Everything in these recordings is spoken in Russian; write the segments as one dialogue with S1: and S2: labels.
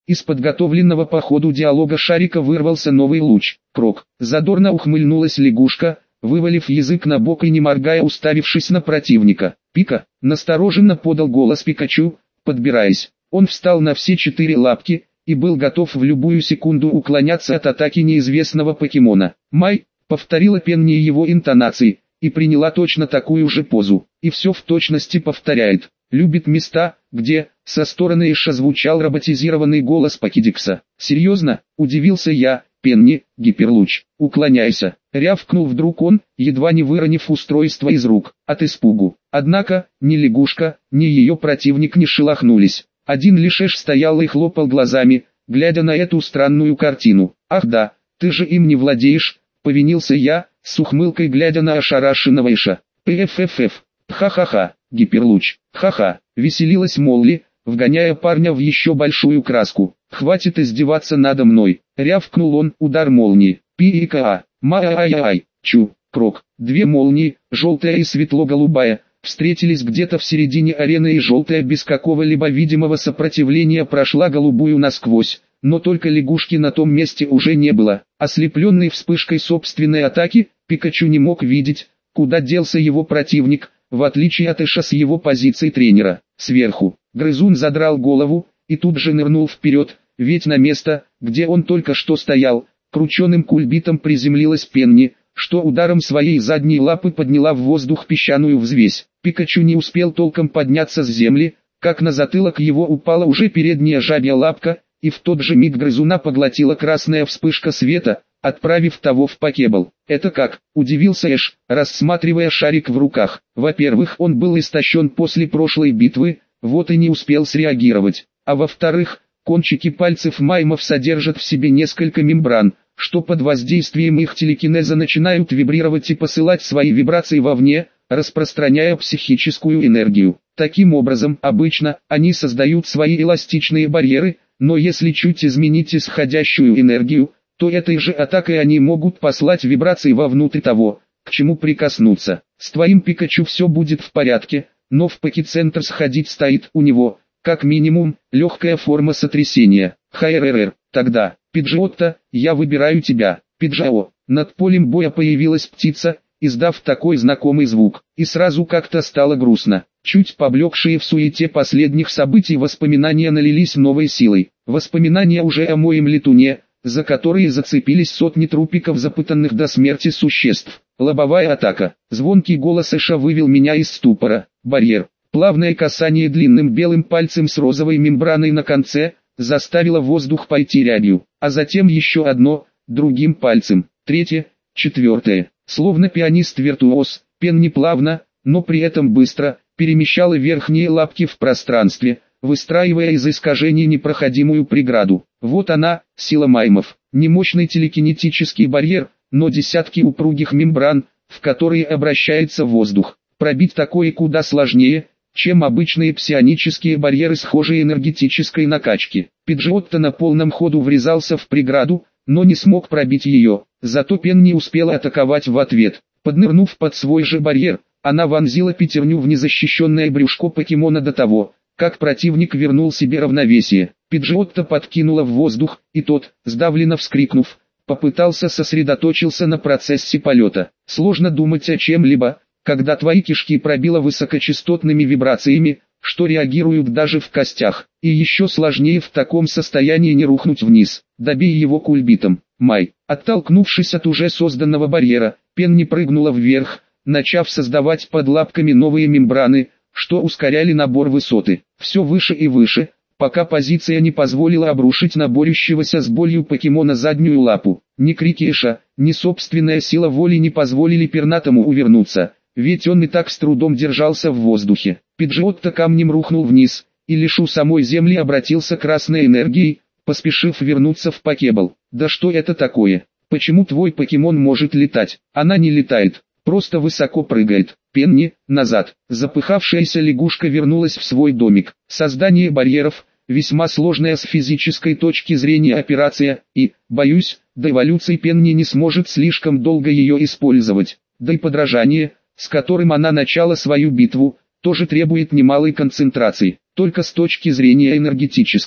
S1: Из подготовленного по ходу диалога шарика вырвался новый луч. Крок. Задорно ухмыльнулась лягушка, вывалив язык на бок и не моргая уставившись на противника. «Пика!» — настороженно подал голос Пикачу, подбираясь. Он встал на все 4 лапки и был готов в любую секунду уклоняться от атаки неизвестного покемона. «Май!» — повторила Пенни его интонации, и приняла точно такую же позу. И все в точности повторяет. «Любит места, где...» — со стороны Эша звучал роботизированный голос Покедикса. «Серьезно?» — удивился я. «Пенни, гиперлуч, уклоняйся!» — рявкнул вдруг он, едва не выронив устройство из рук, от испугу. Однако, ни лягушка, ни ее противник не шелохнулись. Один лишь Эш стоял и хлопал глазами, глядя на эту странную картину. «Ах да, ты же им не владеешь!» — повинился я, с ухмылкой глядя на ошарашенного Эша. «Пффф, ха-ха-ха, гиперлуч, ха-ха!» — веселилась Молли, вгоняя парня в еще большую краску. «Хватит издеваться надо мной!» — рявкнул он. Удар молнии. Пи-и-ка-а. Ма-ай-ай-ай. Чу. Крок. 2 молнии, желтая и светло-голубая, встретились где-то в середине арены, и желтая без какого-либо видимого сопротивления прошла голубую насквозь. Но только лягушки на том месте уже не было. Ослепленный вспышкой собственной атаки, Пикачу не мог видеть, куда делся его противник, в отличие от Эша с его позиции тренера. Сверху, грызун задрал голову и тут же нырнул вперед, ведь на место, где он только что стоял, крученым кульбитом приземлилась Пенни, что ударом своей задней лапы подняла в воздух песчаную взвесь. Пикачу не успел толком подняться с земли, как на затылок его упала уже передняя жабья лапка, и в тот же миг грызуна поглотила красная вспышка света, отправив того в покебл. «Это как?» – удивился Эш, рассматривая шарик в руках. Во-первых, он был истощен после прошлой битвы, вот и не успел среагировать. А во-вторых, кончики пальцев маймов содержат в себе несколько мембран, что под воздействием их телекинеза начинают вибрировать и посылать свои вибрации вовне, распространяя психическую энергию. Таким образом, обычно, они создают свои эластичные барьеры, но если чуть изменить исходящую энергию, то этой же атакой они могут послать вибрации вовнутрь того, к чему прикоснуться. С твоим Пикачу все будет в порядке, но в Покецентр сходить стоит у него, как минимум, легкая форма сотрясения. ХРР. Тогда, Пиджиотто, я выбираю тебя. Пиджао. Над полем боя появилась птица, издав такой знакомый звук, и сразу как-то стало грустно. Чуть поблекшие в суете последних событий воспоминания налились новой силой. Воспоминания уже о моем летуне, за которые зацепились сотни трупиков запытанных до смерти существ. Лобовая атака. Звонкий голос Эша вывел меня из ступора. Барьер. Плавное касание длинным белым пальцем с розовой мембраной на конце заставило воздух пойти рябью, а затем еще одно, другим пальцем, третье, четвертое. Словно пианист-виртуоз, Пенни плавно, но при этом быстро, перемещала верхние лапки в пространстве, выстраивая из искажений непроходимую преграду. Вот она, сила маймов, не мощный телекинетический барьер, но десятки упругих мембран, в которые обращается воздух. Пробить такое куда сложнее, чем обычные псионические барьеры схожей энергетической накачки. Пиджиотто на полном ходу врезался в преграду, но не смог пробить ее. Зато Пенни успела атаковать в ответ. Поднырнув под свой же барьер, она вонзила пятерню в незащищенное брюшко покемона до того, как противник вернул себе равновесие. Пиджиотто подкинула в воздух, и тот, сдавленно вскрикнув, попытался сосредоточиться на процессе полета. Сложно думать о чем-либо, когда твои кишки пробило высокочастотными вибрациями, что реагируют даже в костях. И еще сложнее в таком состоянии не рухнуть вниз. Добей его кульбитом. Май. Оттолкнувшись от уже созданного барьера, Пенни прыгнула вверх, начав создавать под лапками новые мембраны, что ускоряли набор высоты. Все выше и выше, пока позиция не позволила обрушить на борющегося с болью покемона заднюю лапу. Ни крики Эша, ни собственная сила воли не позволили пернатому увернуться, ведь он и так с трудом держался в воздухе. Пиджиотто камнем рухнул вниз, и лишь у самой земли обратился красной энергией, поспешив вернуться в покебл. Да что это такое? Почему твой покемон может летать? Она не летает, просто высоко прыгает. Пенни, назад. Запыхавшаяся лягушка вернулась в свой домик. Создание барьеров – весьма сложная с физической точки зрения операция, и, боюсь, до эволюции Пенни не сможет слишком долго ее использовать. Да и подражание, с которым она начала свою битву, тоже требует немалой концентрации. Только с точки зрения энергетической.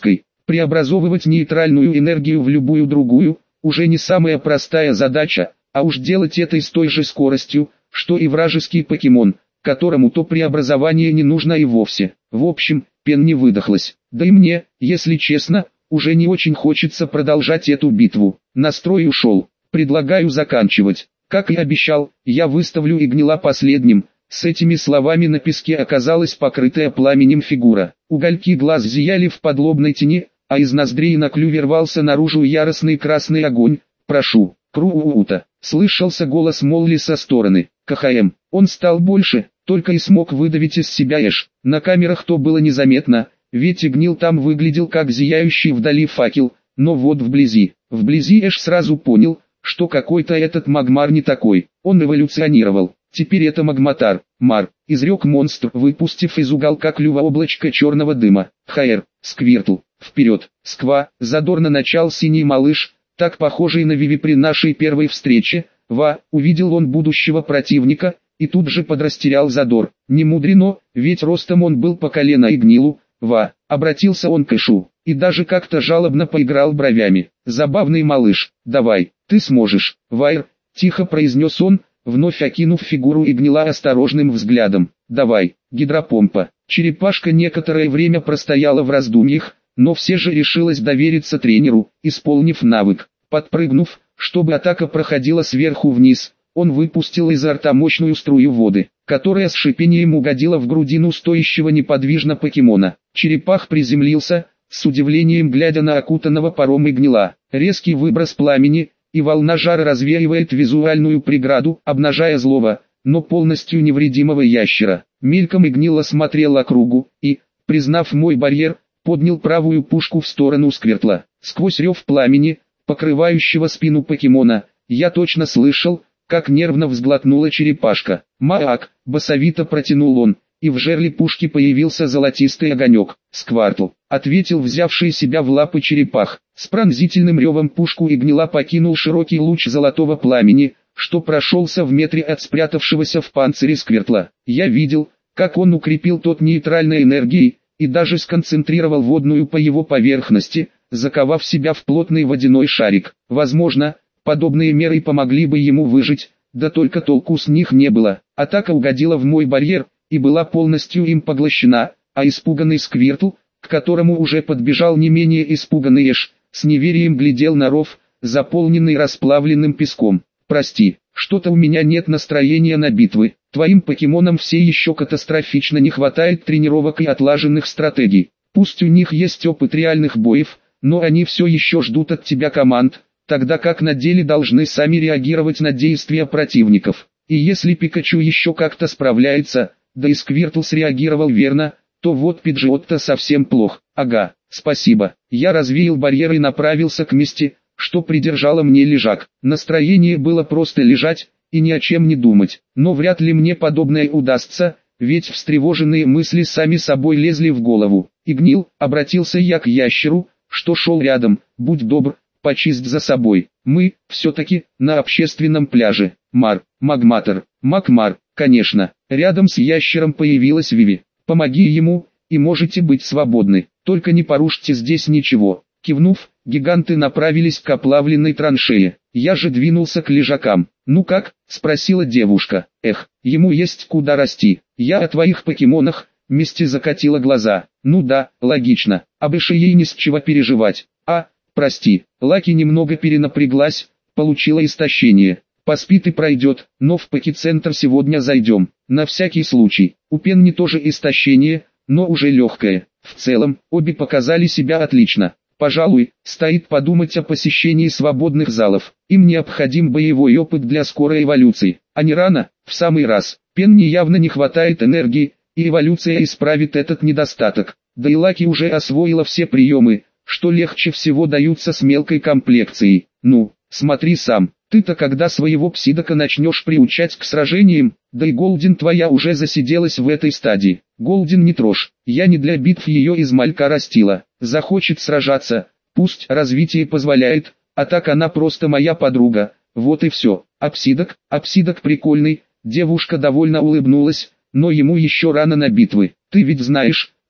S1: Преобразовывать нейтральную энергию в любую другую, уже не самая простая задача, а уж делать это с той же скоростью, что и вражеский покемон, которому то преобразование не нужно и вовсе. В общем, Пен не выдохлась. Да и мне, если честно, уже не очень хочется продолжать эту битву. Настрой ушел. Предлагаю заканчивать. Как и обещал, я выставлю Игнила последним. С этими словами на песке оказалась покрытая пламенем фигура. Угольки глаз зияли в подлобной тени, а из ноздрей на клюве рвался наружу яростный красный огонь. «Прошу, Круута!» — слышался голос Молли со стороны. КХМ. Он стал больше, только и смог выдавить из себя Эш. На камерах то было незаметно, ведь Игнил там выглядел как зияющий вдали факел, но вот вблизи Эш сразу понял, что какой-то этот Магмар не такой, он эволюционировал. Теперь это Магматар, Мар, изрек монстр, выпустив из уголка клюва облачко черного дыма. ХР, Сквиртл, вперед, Сква, задорно начал синий малыш, так похожий на Виви при нашей первой встрече. Увидел он будущего противника, и тут же подрастерял задор. Не мудрено, ведь ростом он был по колено Игнилу. Обратился он к Эшу, и даже как-то жалобно поиграл бровями. Забавный малыш, давай, ты сможешь. Вайр, тихо произнес он, вновь окинув фигуру Игнила осторожным взглядом. Давай, гидропомпа. Черепашка некоторое время простояла в раздумьях, но все же решилась довериться тренеру, исполнив навык. Подпрыгнув, чтобы атака проходила сверху вниз, он выпустил изо рта мощную струю воды, которая с шипением угодила в грудину стоящего неподвижно покемона. Черепах приземлился, с удивлением глядя на окутанного паром Игнила. Резкий выброс пламени, и волна жара развеивает визуальную преграду, обнажая злого, но полностью невредимого ящера. Мельком Игнил осмотрел округу, и, признав мой барьер, поднял правую пушку в сторону Сквиртла. Сквозь рев пламени, покрывающего спину покемона, я точно слышал, как нервно взглотнула черепашка. «Маак!» — басовито протянул он, и в жерле пушки появился золотистый огонек. «Сквартл!» — ответил взявший себя в лапы черепах. С пронзительным ревом пушку Игнила покинул широкий луч золотого пламени, что прошелся в метре от спрятавшегося в панцире Сквиртла. Я видел, как он укрепил тот нейтральной энергией, и даже сконцентрировал водную по его поверхности, заковав себя в плотный водяной шарик. Возможно, подобные меры помогли бы ему выжить, да только толку с них не было. Атака угодила в мой барьер, и была полностью им поглощена, а испуганный Сквиртл, к которому уже подбежал не менее испуганный Эш, с неверием глядел на ров, заполненный расплавленным песком. «Прости, что-то у меня нет настроения на битвы. Твоим покемонам все еще катастрофично не хватает тренировок и отлаженных стратегий. Пусть у них есть опыт реальных боев, но они все еще ждут от тебя команд, тогда как на деле должны сами реагировать на действия противников. И если Пикачу еще как-то справляется, да и Сквиртл среагировал верно, то вот Пиджиот-то совсем плох». «Ага, спасибо». Я развеял барьер и направился к месте, что придержало мне лежак. Настроение было просто лежать и ни о чем не думать. Но вряд ли мне подобное удастся, ведь встревоженные мысли сами собой лезли в голову. «Игнил», — обратился я к ящеру, что шел рядом, «будь добр, почисть за собой. Мы, все-таки, на общественном пляже». Магмар, конечно. Рядом с ящером появилась Виви. «Помоги ему, и можете быть свободны. Только не порушьте здесь ничего». Кивнув, гиганты направились к оплавленной траншее. Я же двинулся к лежакам. «Ну как?» — спросила девушка. «Эх, ему есть куда расти. Я о твоих покемонах», — Мисти закатила глаза. «Ну да, логично. Об Эше ей не с чего переживать. Прости». Лаки немного перенапряглась, получила истощение. «Поспит и пройдет, но в Поки-центр сегодня зайдем. На всякий случай. У Пенни тоже истощение, но уже легкое. В целом, обе показали себя отлично. Пожалуй, стоит подумать о посещении свободных залов. Им необходим боевой опыт для скорой эволюции. А не рано, в самый раз. Пенни явно не хватает энергии, и эволюция исправит этот недостаток. Да и Лаки уже освоила все приемы, что легче всего даются с мелкой комплекцией. Ну, смотри сам. Ты-то когда своего псидока начнешь приучать к сражениям, да и Голдин твоя уже засиделась в этой стадии. Голдин не трожь, я не для битв ее из малька растила. Захочет сражаться, пусть развитие позволяет, а так она просто моя подруга, вот и все. А псидок прикольный». Девушка довольно улыбнулась, но ему еще рано на битвы. «Ты ведь знаешь,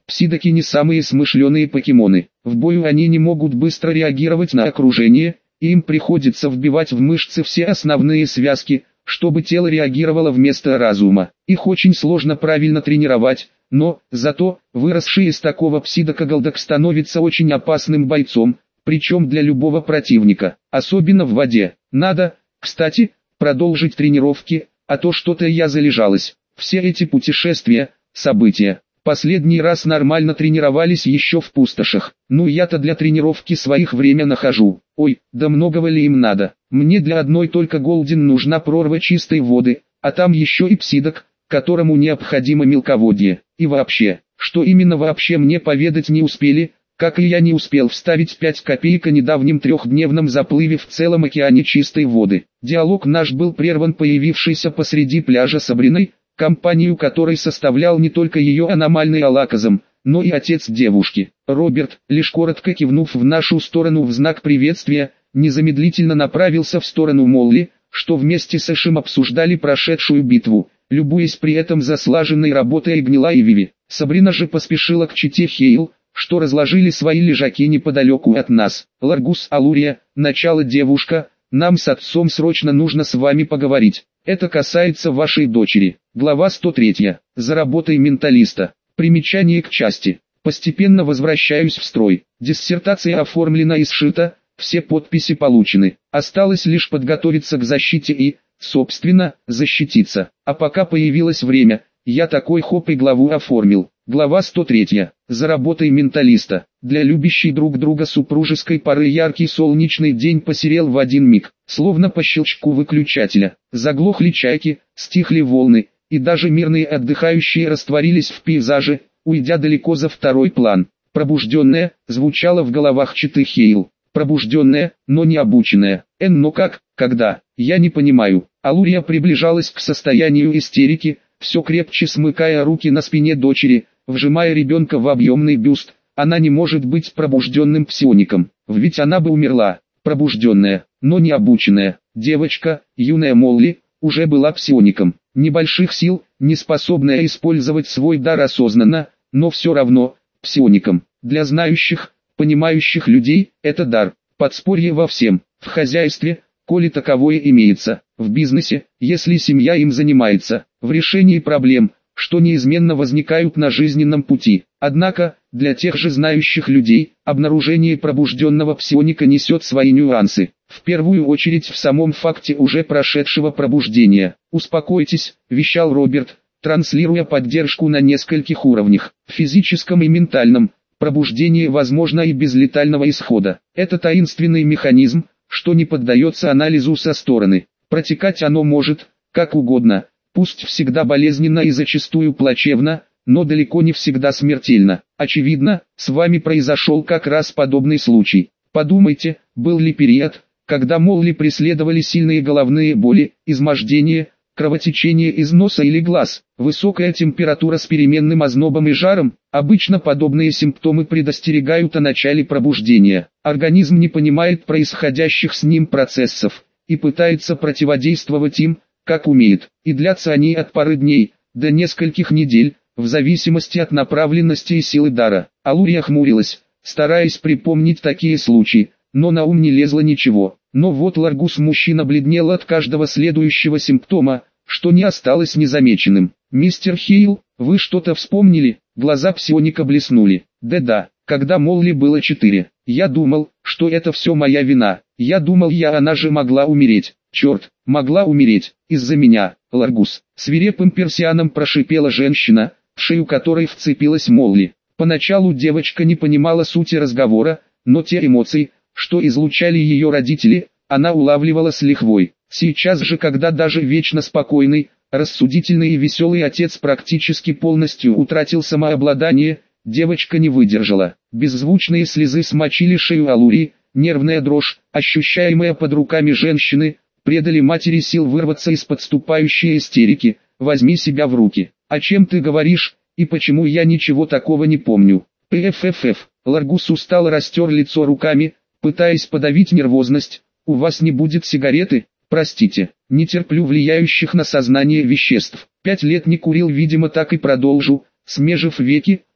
S1: Псидаки не самые смышленые покемоны. В бою они не могут быстро реагировать на окружение, и им приходится вбивать в мышцы все основные связки, чтобы тело реагировало вместо разума. Их очень сложно правильно тренировать, но, зато, выросший из такого псидака Голдок становится очень опасным бойцом, причем для любого противника, особенно в воде. Надо, кстати, продолжить тренировки, а то что-то я залежалась. Все эти путешествия, события. Последний раз нормально тренировались еще в пустошах. Ну я-то для тренировки своих время нахожу. Ой, да многого ли им надо? Мне для одной только Голдин нужна прорва чистой воды, а там еще и псидок, которому необходимо мелководье. И вообще, что именно вообще мне поведать не успели, как и я не успел вставить 5 копеек о недавнем трехдневном заплыве в целом океане чистой воды. Диалог наш был прерван появившейся посреди пляжа Сабриной, компанию которой составлял не только ее аномальный алаказм, но и отец девушки. Роберт, лишь коротко кивнув в нашу сторону в знак приветствия, незамедлительно направился в сторону Молли, что вместе с Эшем обсуждали прошедшую битву, любуясь при этом заслаженной работой Гнила и Виви. Сабрина же поспешила к чете Хейл, что разложили свои лежаки неподалеку от нас. Ларгус Алурия, начало девушка, нам с отцом срочно нужно с вами поговорить. Это касается вашей дочери. Глава 103. За работой менталиста. Примечание к части. Постепенно возвращаюсь в строй. Диссертация оформлена и сшита, все подписи получены. Осталось лишь подготовиться к защите и, собственно, защититься. А пока появилось время, я такой хоп и главу оформил. Глава 103. За работой менталиста. Для любящей друг друга супружеской пары яркий солнечный день посерел в один миг, словно по щелчку выключателя. Заглохли чайки, стихли волны, и даже мирные отдыхающие растворились в пейзаже, уйдя далеко за второй план. Пробужденная, звучало в головах читы Хейл. Пробужденная, но не обученная. Но как, когда, я не понимаю. Алурия приближалась к состоянию истерики, все крепче смыкая руки на спине дочери, вжимая ребенка в объемный бюст. Она не может быть пробужденным псиоником, ведь она бы умерла. Пробужденная, но не обученная, девочка, юная Молли, уже была псиоником. Небольших сил, не способная использовать свой дар осознанно, но все равно, псиоником. Для знающих, понимающих людей, это дар. Подспорье во всем, в хозяйстве, коли таковое имеется, в бизнесе, если семья им занимается, в решении проблем, что неизменно возникают на жизненном пути. Однако, для тех же знающих людей, обнаружение пробужденного псионика несет свои нюансы. В первую очередь в самом факте уже прошедшего пробуждения. «Успокойтесь», – вещал Роберт, транслируя поддержку на нескольких уровнях, физическом и ментальном. Пробуждение возможно и без летального исхода. Это таинственный механизм, что не поддается анализу со стороны. Протекать оно может, как угодно, пусть всегда болезненно и зачастую плачевно, но далеко не всегда смертельно. Очевидно, с вами произошел как раз подобный случай. Подумайте, был ли период, когда Молли преследовали сильные головные боли, измождение, кровотечение из носа или глаз, высокая температура с переменным ознобом и жаром. Обычно подобные симптомы предостерегают о начале пробуждения. Организм не понимает происходящих с ним процессов и пытается противодействовать им, как умеет, и длятся они от пары дней до нескольких недель, в зависимости от направленности и силы дара. Алурия хмурилась, стараясь припомнить такие случаи, но на ум не лезло ничего. Но вот Ларгус мужчина бледнел от каждого следующего симптома, что не осталось незамеченным. «Мистер Хейл, вы что-то вспомнили?» Глаза псионика блеснули. «Да-да, когда Молли было 4, я думал, что это все моя вина. Я думал, она же могла умереть. Черт, могла умереть, из-за меня, Ларгус». Свирепым персианом прошипела женщина, в шею которой вцепилась Молли. Поначалу девочка не понимала сути разговора, но те эмоции, что излучали ее родители, она улавливала с лихвой. Сейчас же, когда даже вечно спокойный, рассудительный и веселый отец практически полностью утратил самообладание, девочка не выдержала. Беззвучные слезы смочили шею Алурии, нервная дрожь, ощущаемая под руками женщины, предали матери сил вырваться из подступающей истерики. «Возьми себя в руки. О чем ты говоришь, и почему я ничего такого не помню?» «Пффф». Ларгус устало растер лицо руками, пытаясь подавить нервозность. «У вас не будет сигареты?» «Простите, не терплю влияющих на сознание веществ. 5 лет не курил, видимо, так и продолжу». Смежив веки,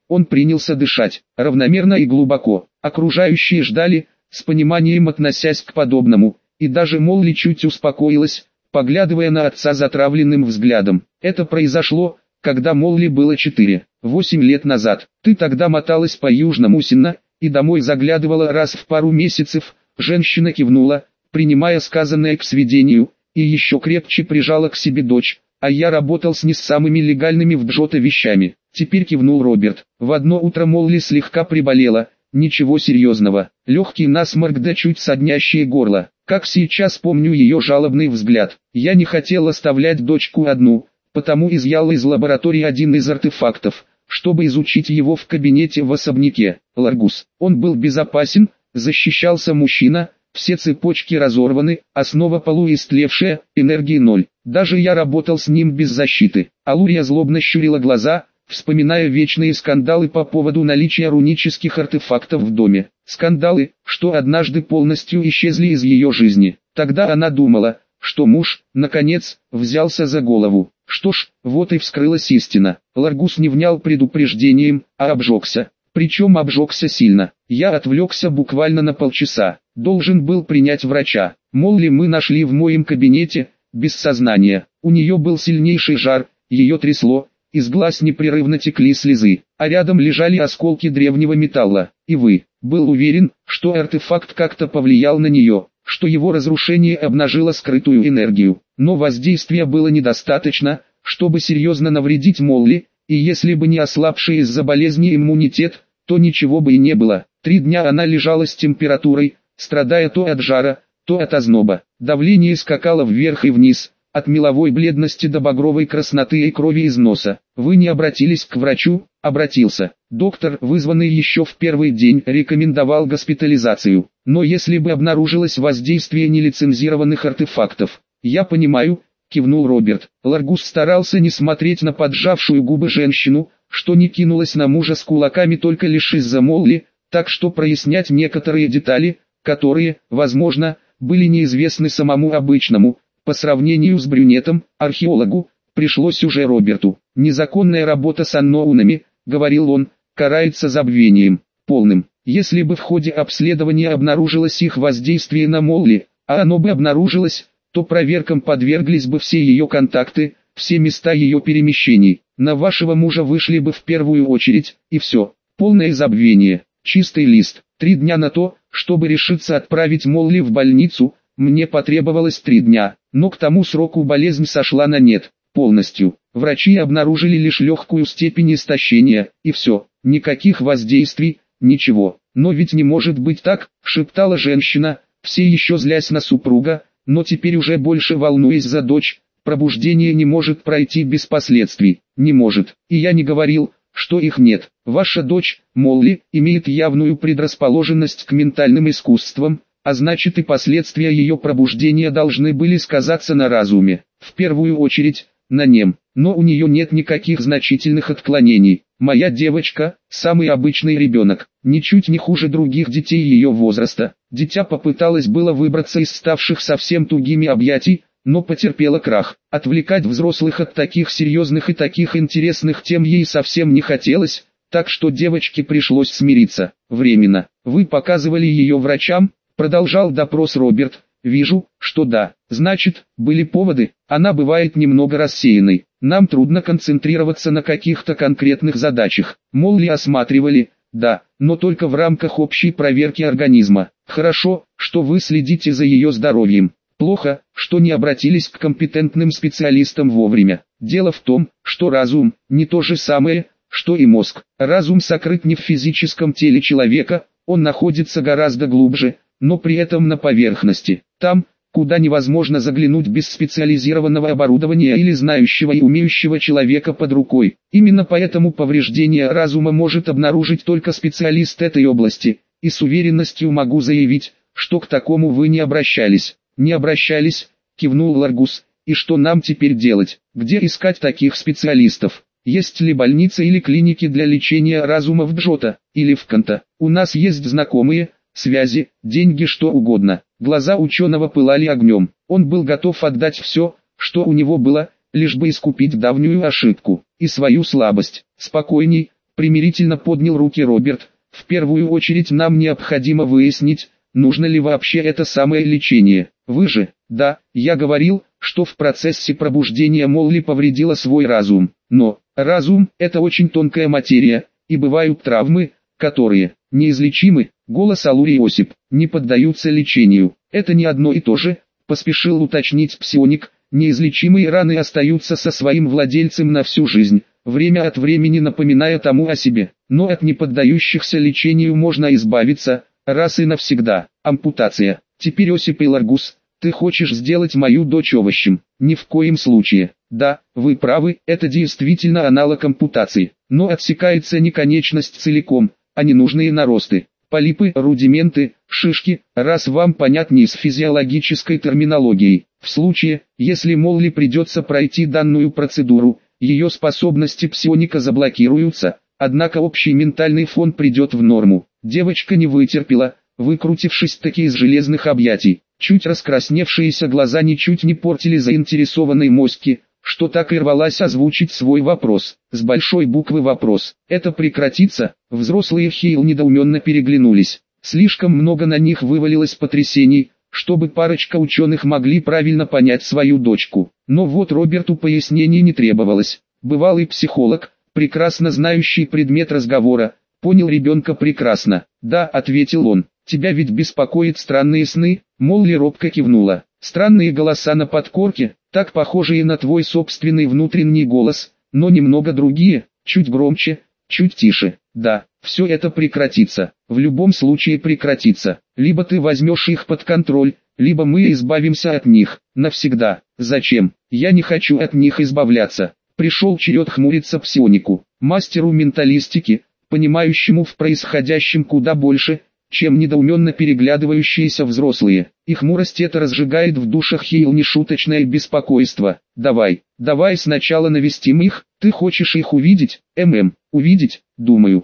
S1: Он принялся дышать, равномерно и глубоко. Окружающие ждали, с пониманием относясь к подобному, и даже Молли чуть успокоилась, поглядывая на отца затравленным взглядом. Это произошло, когда Молли было 4-8 лет назад. Ты тогда моталась по Южному Сенна, и домой заглядывала раз в пару месяцев. Женщина кивнула, принимая сказанное к сведению, и еще крепче прижала к себе дочь. А я работал с не самыми легальными в Джота вещами. Теперь кивнул Роберт. В одно утро Молли слегка приболела, ничего серьезного. Легкий насморк да чуть соднящее горло. Как сейчас помню ее жалобный взгляд. Я не хотел оставлять дочку одну, потому изъял из лаборатории один из артефактов, чтобы изучить его в кабинете в особняке. Ларгус. Он был безопасен, защищался мужчина, все цепочки разорваны, основа полуистлевшая, энергии ноль. Даже я работал с ним без защиты. Алурия злобно щурила глаза, вспоминая вечные скандалы по поводу наличия рунических артефактов в доме. Скандалы, что однажды полностью исчезли из ее жизни. Тогда она думала, что муж, наконец, взялся за голову. Что ж, вот и вскрылась истина. Ларгус не внял предупреждением, а обжегся. Причем обжегся сильно. Я отвлекся буквально на полчаса. Должен был принять врача. Молли мы нашли в моем кабинете, без сознания. У нее был сильнейший жар, ее трясло, из глаз непрерывно текли слезы, а рядом лежали осколки древнего металла. И был уверен, что артефакт как-то повлиял на нее, что его разрушение обнажило скрытую энергию. Но воздействия было недостаточно, чтобы серьезно навредить Молли, и если бы не ослабший из-за болезни иммунитет, то ничего бы и не было. 3 дня она лежала с температурой, страдая то от жара, то от озноба. Давление скакало вверх и вниз, от меловой бледности до багровой красноты и крови из носа. Вы не обратились к врачу? Обратился. Доктор, вызванный еще в первый день, рекомендовал госпитализацию. Но если бы обнаружилось воздействие нелицензированных артефактов. Я понимаю, кивнул Роберт. Ларгус старался не смотреть на поджавшую губы женщину, что не кинулась на мужа с кулаками только лишь из-за Молли, так что прояснять некоторые детали, которые, возможно, были неизвестны самому обычному, по сравнению с брюнетом, археологу, пришлось уже Роберту. Незаконная работа с анноунами, говорил он, карается забвением, полным. Если бы в ходе обследования обнаружилось их воздействие на Молли, а оно бы обнаружилось, то проверкам подверглись бы все ее контакты, все места ее перемещений. На вашего мужа вышли бы в первую очередь, и все. Полное забвение, чистый лист. 3 дня на то, чтобы решиться отправить Молли в больницу, мне потребовалось 3 дня, но к тому сроку болезнь сошла на нет, полностью. Врачи обнаружили лишь легкую степень истощения, и все, никаких воздействий, ничего. Но ведь не может быть так, шептала женщина, все еще злясь на супруга, но теперь уже больше волнуясь за дочь. Пробуждение не может пройти без последствий, не может, и я не говорил, что их нет. Ваша дочь, Молли, имеет явную предрасположенность к ментальным искусствам, а значит и последствия ее пробуждения должны были сказаться на разуме, в первую очередь, на нем, но у нее нет никаких значительных отклонений. Моя девочка, самый обычный ребенок, ничуть не хуже других детей ее возраста. Дитя попыталось было выбраться из ставших совсем тугими объятий, но потерпела крах. Отвлекать взрослых от таких серьезных и таких интересных тем ей совсем не хотелось, так что девочке пришлось смириться. Временно. Вы показывали ее врачам? Продолжал допрос Роберт. Вижу, что да. Значит, были поводы. Она бывает немного рассеянной. Нам трудно концентрироваться на каких-то конкретных задачах. Молли осматривали, да, но только в рамках общей проверки организма. Хорошо, что вы следите за ее здоровьем. Плохо, что не обратились к компетентным специалистам вовремя. Дело в том, что разум не то же самое, что и мозг. Разум сокрыт не в физическом теле человека, он находится гораздо глубже, но при этом на поверхности. Там, куда невозможно заглянуть без специализированного оборудования или знающего и умеющего человека под рукой. Именно поэтому повреждение разума может обнаружить только специалист этой области, и с уверенностью могу заявить, что к такому вы не обращались. «Не обращались», — кивнул Ларгус, — «и что нам теперь делать? Где искать таких специалистов? Есть ли больницы или клиники для лечения разума в Джота, или в Канта? У нас есть знакомые, связи, деньги, что угодно». Глаза ученого пылали огнем. Он был готов отдать все, что у него было, лишь бы искупить давнюю ошибку и свою слабость. «Спокойней», примирительно поднял руки Роберт. В первую очередь нам необходимо выяснить, нужно ли вообще это самое лечение. Вы же, да, я говорил, что в процессе пробуждения Молли повредила свой разум. Но, разум – это очень тонкая материя, и бывают травмы, которые неизлечимы. Голос Алури Осип, не поддаются лечению. Это не одно и то же, поспешил уточнить псионик. Неизлечимые раны остаются со своим владельцем на всю жизнь, время от времени напоминая тому о себе. Но от неподдающихся лечению можно избавиться, раз и навсегда. Ампутация. Теперь Осип и Ларгус, ты хочешь сделать мою дочь овощем? Ни в коем случае. Да, вы правы, это действительно аналог ампутации. Но отсекается не конечность целиком, а ненужные наросты. Полипы, рудименты, шишки, раз вам понятнее с физиологической терминологией. В случае, если Молли придется пройти данную процедуру, ее способности псионика заблокируются, однако общий ментальный фон придет в норму. Девочка не вытерпела, выкрутившись таки из железных объятий. Чуть раскрасневшиеся глаза ничуть не портили заинтересованной моськи, что так и рвалась озвучить свой вопрос. С большой буквы вопрос. Это прекратится? Взрослые Хейл недоуменно переглянулись. Слишком много на них вывалилось потрясений, чтобы парочка ученых могли правильно понять свою дочку. Но вот Роберту пояснений не требовалось. Бывалый психолог, прекрасно знающий предмет разговора, понял ребенка прекрасно. «Да», — ответил он, — «тебя ведь беспокоят странные сны?» Молли робко кивнула. «Странные голоса на подкорке, так похожие на твой собственный внутренний голос, но немного другие, чуть громче, чуть тише. Да, все это прекратится, в любом случае прекратится. Либо ты возьмешь их под контроль, либо мы избавимся от них, навсегда. Зачем? Я не хочу от них избавляться». Пришел черед хмуриться псионику, мастеру менталистики, понимающему в происходящем куда больше, чем недоуменно переглядывающиеся взрослые. И хмурость это разжигает в душах Хейл нешуточное беспокойство. Давай сначала навестим их, ты хочешь их увидеть? Увидеть? Думаю,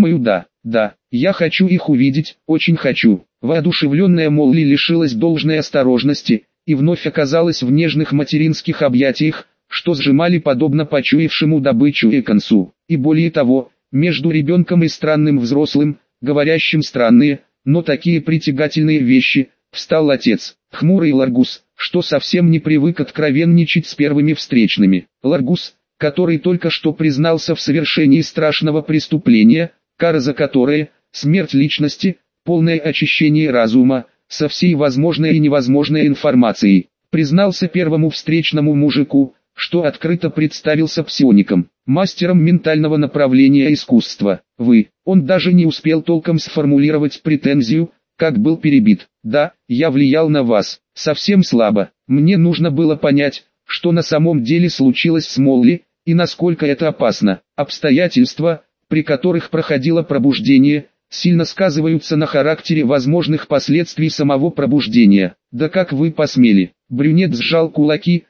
S1: да, я хочу их увидеть, очень хочу. Воодушевленная Молли лишилась должной осторожности, и вновь оказалась в нежных материнских объятиях, что сжимали подобно почуявшему добычу Эконсу. И более того, между ребенком и странным взрослым, говорящим странные, но такие притягательные вещи, встал отец, хмурый Ларгус, что совсем не привык откровенничать с первыми встречными. Ларгус, который только что признался в совершении страшного преступления, кара за которое – смерть личности, полное очищение разума, со всей возможной и невозможной информацией, признался первому встречному мужику, что открыто представился псиоником, мастером ментального направления искусства. Он даже не успел толком сформулировать претензию, как был перебит. Да, я влиял на вас, совсем слабо. Мне нужно было понять, что на самом деле случилось с Молли, и насколько это опасно. Обстоятельства, при которых проходило пробуждение, сильно сказываются на характере возможных последствий самого пробуждения. Да как вы посмели? Брюнет сжал кулаки.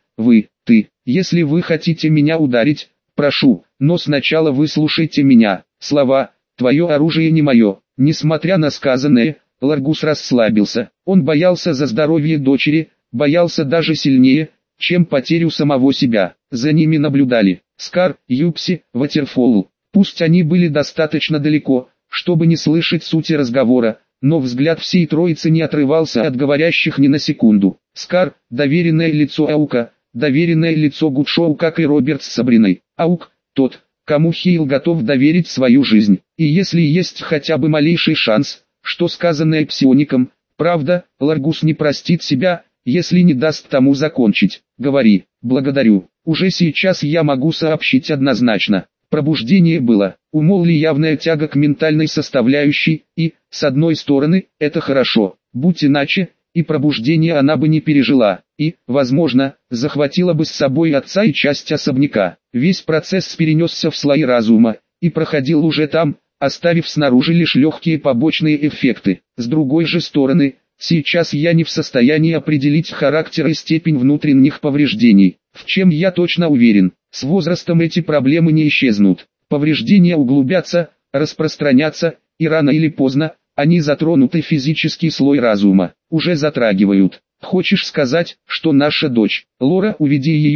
S1: Если вы хотите меня ударить, прошу, но сначала выслушайте меня. Слова, твое оружие не мое. Несмотря на сказанное, Ларгус расслабился. Он боялся за здоровье дочери, боялся даже сильнее, чем потерю самого себя. За ними наблюдали Скар, Юпси, Ватерфолл. Пусть они были достаточно далеко, чтобы не слышать сути разговора, но взгляд всей троицы не отрывался от говорящих ни на секунду. Скар, доверенное лицо Аука, доверенное лицо Гудшоу, как и Роберт с Сабриной. Аук, тот, кому Хейл готов доверить свою жизнь. И если есть хотя бы малейший шанс, что сказанное псиоником, правда, Ларгус не простит себя, если не даст тому закончить. Говори. Благодарю. Уже сейчас я могу сообщить однозначно. Пробуждение было. У Молли явная тяга к ментальной составляющей, и, с одной стороны, это хорошо. Будь иначе, и пробуждение она бы не пережила, и, возможно, захватила бы с собой отца и часть особняка. Весь процесс перенесся в слои разума, и проходил уже там, оставив снаружи лишь легкие побочные эффекты. С другой же стороны, сейчас я не в состоянии определить характер и степень внутренних повреждений. В чем я точно уверен, с возрастом эти проблемы не исчезнут. Повреждения углубятся, распространятся, и рано или поздно, они затронут и физический слой разума. Уже затрагивают. Хочешь сказать, что наша дочь? Лора, уведи ее,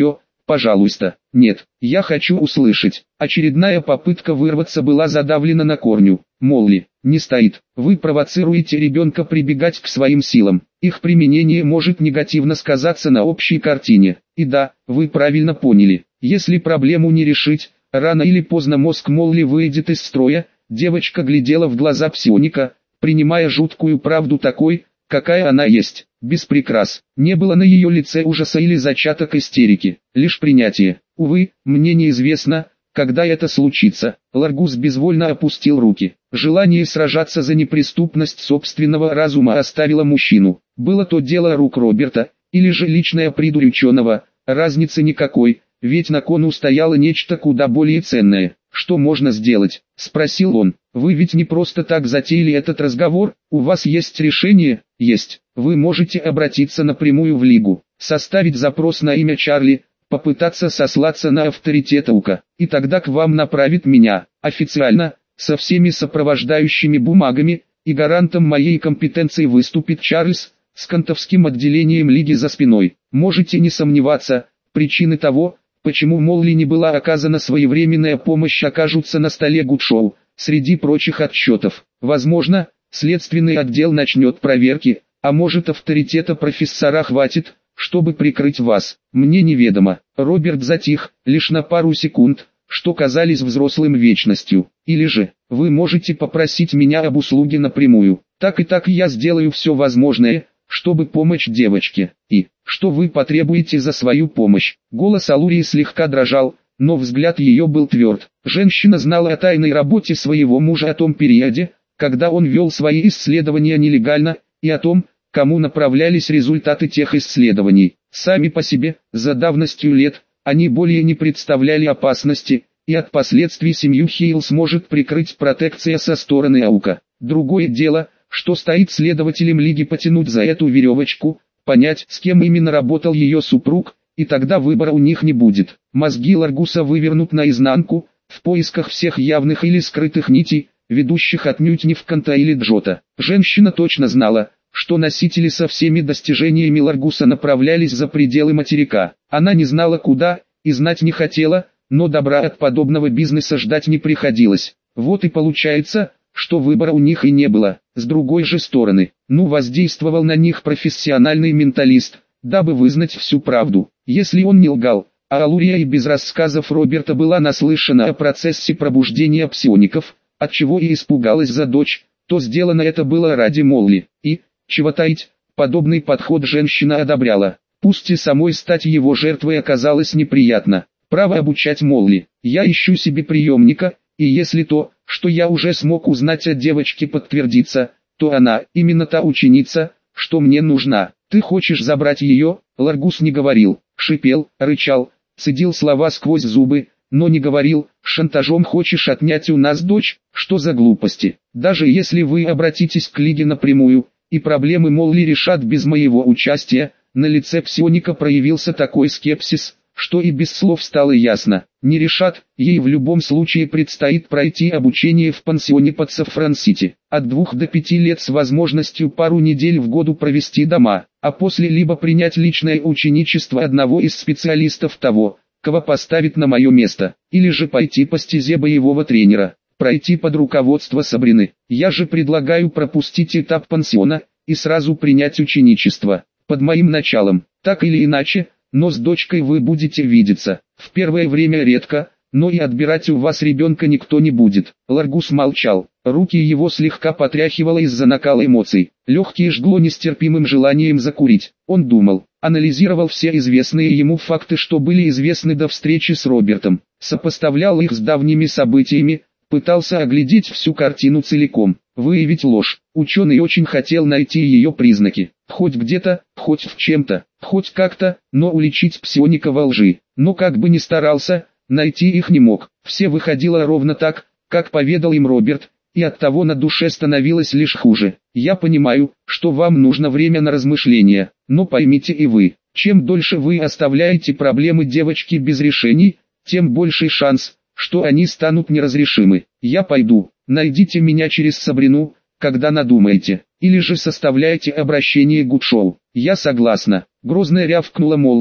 S1: Пожалуйста. Нет, я хочу услышать. Очередная попытка вырваться была задавлена на корню. Молли, не стоит. Вы провоцируете ребенка прибегать к своим силам. Их применение может негативно сказаться на общей картине. И да, вы правильно поняли. Если проблему не решить, рано или поздно мозг Молли выйдет из строя. Девочка глядела в глаза псионика, принимая жуткую правду такой, какая она есть. Без прикрас. Не было на ее лице ужаса или зачаток истерики, лишь принятие. Увы, мне неизвестно, когда это случится. Ларгус безвольно опустил руки. Желание сражаться за неприступность собственного разума оставило мужчину. Было то дело рук Роберта, или же личная придурь ученого, разницы никакой, ведь на кону стояло нечто куда более ценное. «Что можно сделать?» – спросил он. «Вы ведь не просто так затеяли этот разговор, у вас есть решение?» «Есть. Вы можете обратиться напрямую в Лигу, составить запрос на имя Чарли, попытаться сослаться на авторитет Аука, и тогда к вам направят меня, официально, со всеми сопровождающими бумагами, и гарантом моей компетенции выступит Чарльз, с кантовским отделением Лиги за спиной. Можете не сомневаться, причины того, почему Молли не была оказана своевременная помощь, окажутся на столе Гудшоу, среди прочих отчетов. Возможно, следственный отдел начнет проверки, а может авторитета профессора хватит, чтобы прикрыть вас. Мне неведомо». Роберт затих, лишь на пару секунд, что казались взрослым вечностью. «Или же, вы можете попросить меня об услуге напрямую. Так и так я сделаю все возможное, чтобы помочь девочке. И, что вы потребуете за свою помощь?» Голос Алурии слегка дрожал, но взгляд ее был тверд. Женщина знала о тайной работе своего мужа, о том периоде, когда он вел свои исследования нелегально, и о том, кому направлялись результаты тех исследований. Сами по себе, за давностью лет, они более не представляли опасности, и от последствий семью Хейл сможет прикрыть протекция со стороны Аука. Другое дело, что стоит следователям Лиги потянуть за эту веревочку, понять, с кем именно работал ее супруг, и тогда выбора у них не будет. Мозги Ларгуса вывернут наизнанку, в поисках всех явных или скрытых нитей, ведущих отнюдь не в Канта или Джота. Женщина точно знала, что носители со всеми достижениями Ларгуса направлялись за пределы материка. Она не знала куда, и знать не хотела, но добра от подобного бизнеса ждать не приходилось. Вот и получается, что выбора у них и не было. С другой же стороны, воздействовал на них профессиональный менталист, дабы вызнать всю правду. Если он не лгал, а Алурия и без рассказов Роберта была наслышана о процессе пробуждения псиоников, отчего и испугалась за дочь, то сделано это было ради Молли. И, чего таить, подобный подход женщина одобряла. Пусть и самой стать его жертвой оказалось неприятно. Право обучать Молли. Я ищу себе приемника, и если то, что я уже смог узнать о девочке, подтвердится, то она, именно та ученица, что мне нужна. Ты хочешь забрать ее? Ларгус не говорил, шипел, рычал, цедил слова сквозь зубы, но не говорил: шантажом хочешь отнять у нас дочь? Что за глупости? Даже если вы обратитесь к Лиге напрямую, и проблемы Молли решат без моего участия, на лице псионика проявился такой скепсис, что и без слов стало ясно. Не решат, ей в любом случае предстоит пройти обучение в пансионе под Сафран-Сити. От 2 до 5 лет с возможностью пару недель в году провести дома, а после либо принять личное ученичество одного из специалистов того, кого поставит на мое место, или же пойти по стезе боевого тренера, пройти под руководство Сабрины. Я же предлагаю пропустить этап пансиона, и сразу принять ученичество, под моим началом. Так или иначе, но с дочкой вы будете видеться, в первое время редко, но и отбирать у вас ребенка никто не будет. Ларгус молчал, руки его слегка потряхивало из-за накала эмоций, легкие жгло нестерпимым желанием закурить. Он думал, анализировал все известные ему факты, что были известны до встречи с Робертом, сопоставлял их с давними событиями, пытался оглядеть всю картину целиком, выявить ложь. Ученый очень хотел найти ее признаки, хоть где-то, хоть в чем-то, хоть как-то, но уличить псионика во лжи. Но как бы ни старался, найти их не мог. Все выходило ровно так, как поведал им Роберт, и оттого на душе становилось лишь хуже. Я понимаю, что вам нужно время на размышления, но поймите и вы, чем дольше вы оставляете проблемы девочки без решений, тем больший шанс, что они станут неразрешимы. Я пойду, найдите меня через Сабрину, когда надумаете, или же составляйте обращение к Гудшоу. Я согласна. Грозно рявкнула Молли,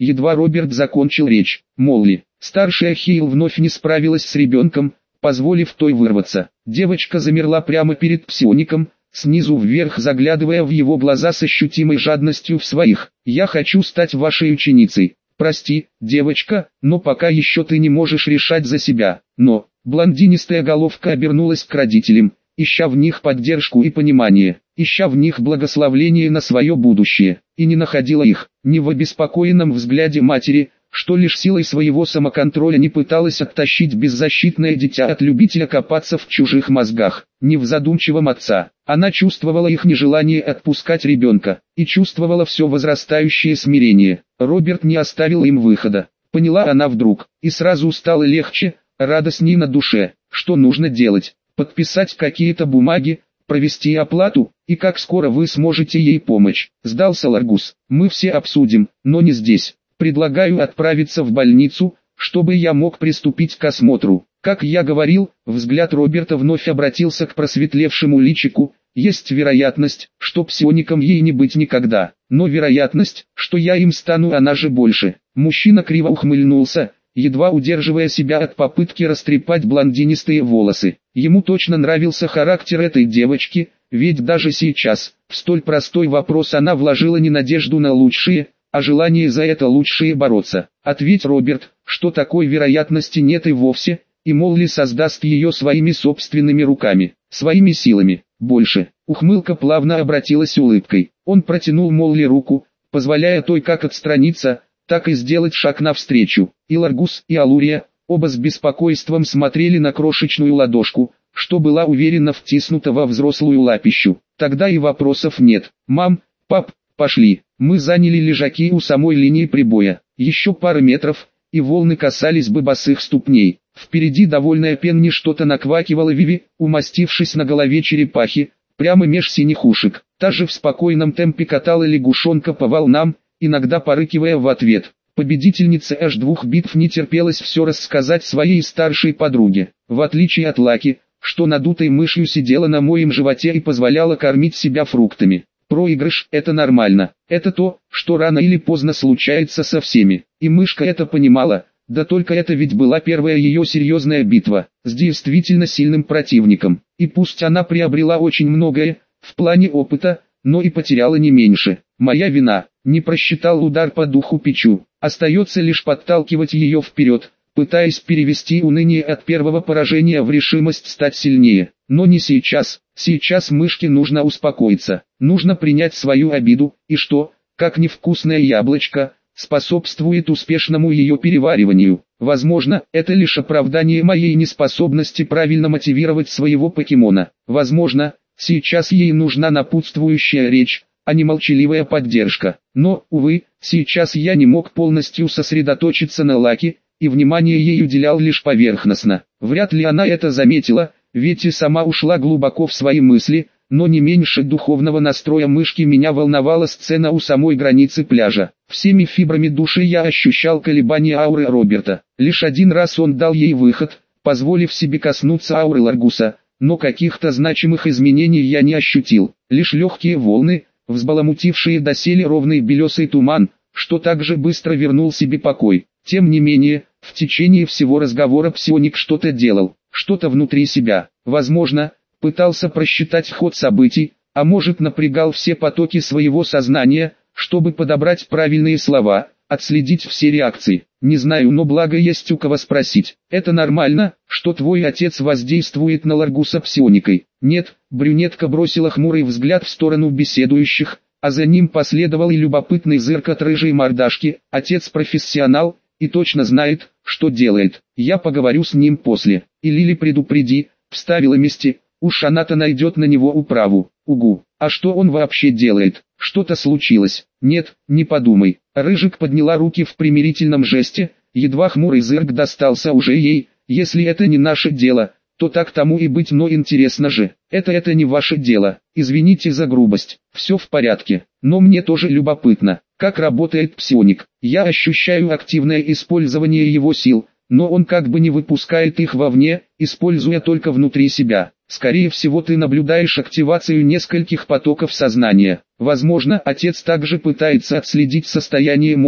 S1: едва Роберт закончил речь. Молли, старшая Хейл вновь не справилась с ребенком, позволив той вырваться. Девочка замерла прямо перед псиоником, снизу вверх заглядывая в его глаза с ощутимой жадностью в своих. «Я хочу стать вашей ученицей. Прости, девочка, но пока еще ты не можешь решать за себя». Но блондинистая головка обернулась к родителям, ища в них поддержку и понимание, ища в них благословление на свое будущее, и не находила их, ни в обеспокоенном взгляде матери, что лишь силой своего самоконтроля не пыталась оттащить беззащитное дитя от любителя копаться в чужих мозгах, ни в задумчивом отца. Она чувствовала их нежелание отпускать ребенка, и чувствовала все возрастающее смирение. Роберт не оставил им выхода, поняла она вдруг, и сразу стало легче, радостней на душе. Что нужно делать? Подписать какие-то бумаги, провести оплату, и как скоро вы сможете ей помочь? Сдался Ларгус. Мы все обсудим, но не здесь. Предлагаю отправиться в больницу, чтобы я мог приступить к осмотру. Как я говорил, взгляд Роберта вновь обратился к просветлевшему личику. Есть вероятность, что псиоником ей не быть никогда, но вероятность, что я им стану, она же больше. Мужчина криво ухмыльнулся, едва удерживая себя от попытки растрепать блондинистые волосы. Ему точно нравился характер этой девочки, ведь даже сейчас, в столь простой вопрос она вложила не надежду на лучшее, а желание за это лучшее бороться. Ответь, Роберт, что такой вероятности нет и вовсе, и Молли создаст ее своими собственными руками, своими силами. Больше. Ухмылка плавно обратилась улыбкой. Он протянул Молли руку, позволяя той как отстраниться, так и сделать шаг навстречу. И Ларгус, и Алурия, оба с беспокойством смотрели на крошечную ладошку, что была уверенно втиснута во взрослую лапищу. Тогда и вопросов нет. «Мам, пап, пошли». Мы заняли лежаки у самой линии прибоя. Еще пара метров, и волны касались бы босых ступней. Впереди довольная Пенни что-то наквакивала Виви, умастившись на голове черепахи, прямо меж синих ушек. Та же в спокойном темпе катала лягушонка по волнам, иногда порыкивая в ответ. Победительнице аж 2 битв не терпелось все рассказать своей старшей подруге. В отличие от Лаки, что надутой мышью сидела на моем животе и позволяла кормить себя фруктами. Проигрыш – это нормально, это то, что рано или поздно случается со всеми. И мышка это понимала, да только это ведь была первая ее серьезная битва, с действительно сильным противником. И пусть она приобрела очень многое, в плане опыта, но и потеряла не меньше. Моя вина, не просчитал удар по духу Пичу, остается лишь подталкивать ее вперед, пытаясь перевести уныние от первого поражения в решимость стать сильнее. Но не сейчас, сейчас мышке нужно успокоиться, нужно принять свою обиду, и что, как невкусное яблочко, способствует успешному ее перевариванию. Возможно, это лишь оправдание моей неспособности правильно мотивировать своего покемона. Возможно, сейчас ей нужна напутствующая речь, а не молчаливая поддержка. Но, увы, сейчас я не мог полностью сосредоточиться на Лаки, и внимание ей уделял лишь поверхностно. Вряд ли она это заметила, ведь и сама ушла глубоко в свои мысли, но не меньше духовного настроя мышки меня волновала сцена у самой границы пляжа. Всеми фибрами души я ощущал колебания ауры Роберта. Лишь один раз он дал ей выход, позволив себе коснуться ауры Ларгуса, но каких-то значимых изменений я не ощутил. Лишь легкие волны, взбаламутившие доселе ровный белесый туман, что также быстро вернул себе покой. Тем не менее, в течение всего разговора псионик что-то делал, что-то внутри себя. Возможно, пытался просчитать ход событий, а может напрягал все потоки своего сознания, чтобы подобрать правильные слова, отследить все реакции. Не знаю, но благо есть у кого спросить. Это нормально, что твой отец воздействует на Ларгуса псионикой? Нет, брюнетка бросила хмурый взгляд в сторону беседующих, а за ним последовал и любопытный зырк от рыжей мордашки. Отец профессионал и точно знает, что делает. Я поговорю с ним после. И Лили предупреди, вставила Мисти, уж она-то найдет на него управу. Угу. А что он вообще делает? Что-то случилось? Нет, не подумай. Рыжик подняла руки в примирительном жесте, едва хмурый зырк достался уже ей. Если это не наше дело, то так тому и быть, но интересно же. Это не ваше дело. Извините за грубость. Все в порядке. Но мне тоже любопытно, как работает псионик. Я ощущаю активное использование его сил, но он как бы не выпускает их вовне, используя только внутри себя. Скорее всего, ты наблюдаешь активацию нескольких потоков сознания. Возможно, отец также пытается отследить состояние Молли.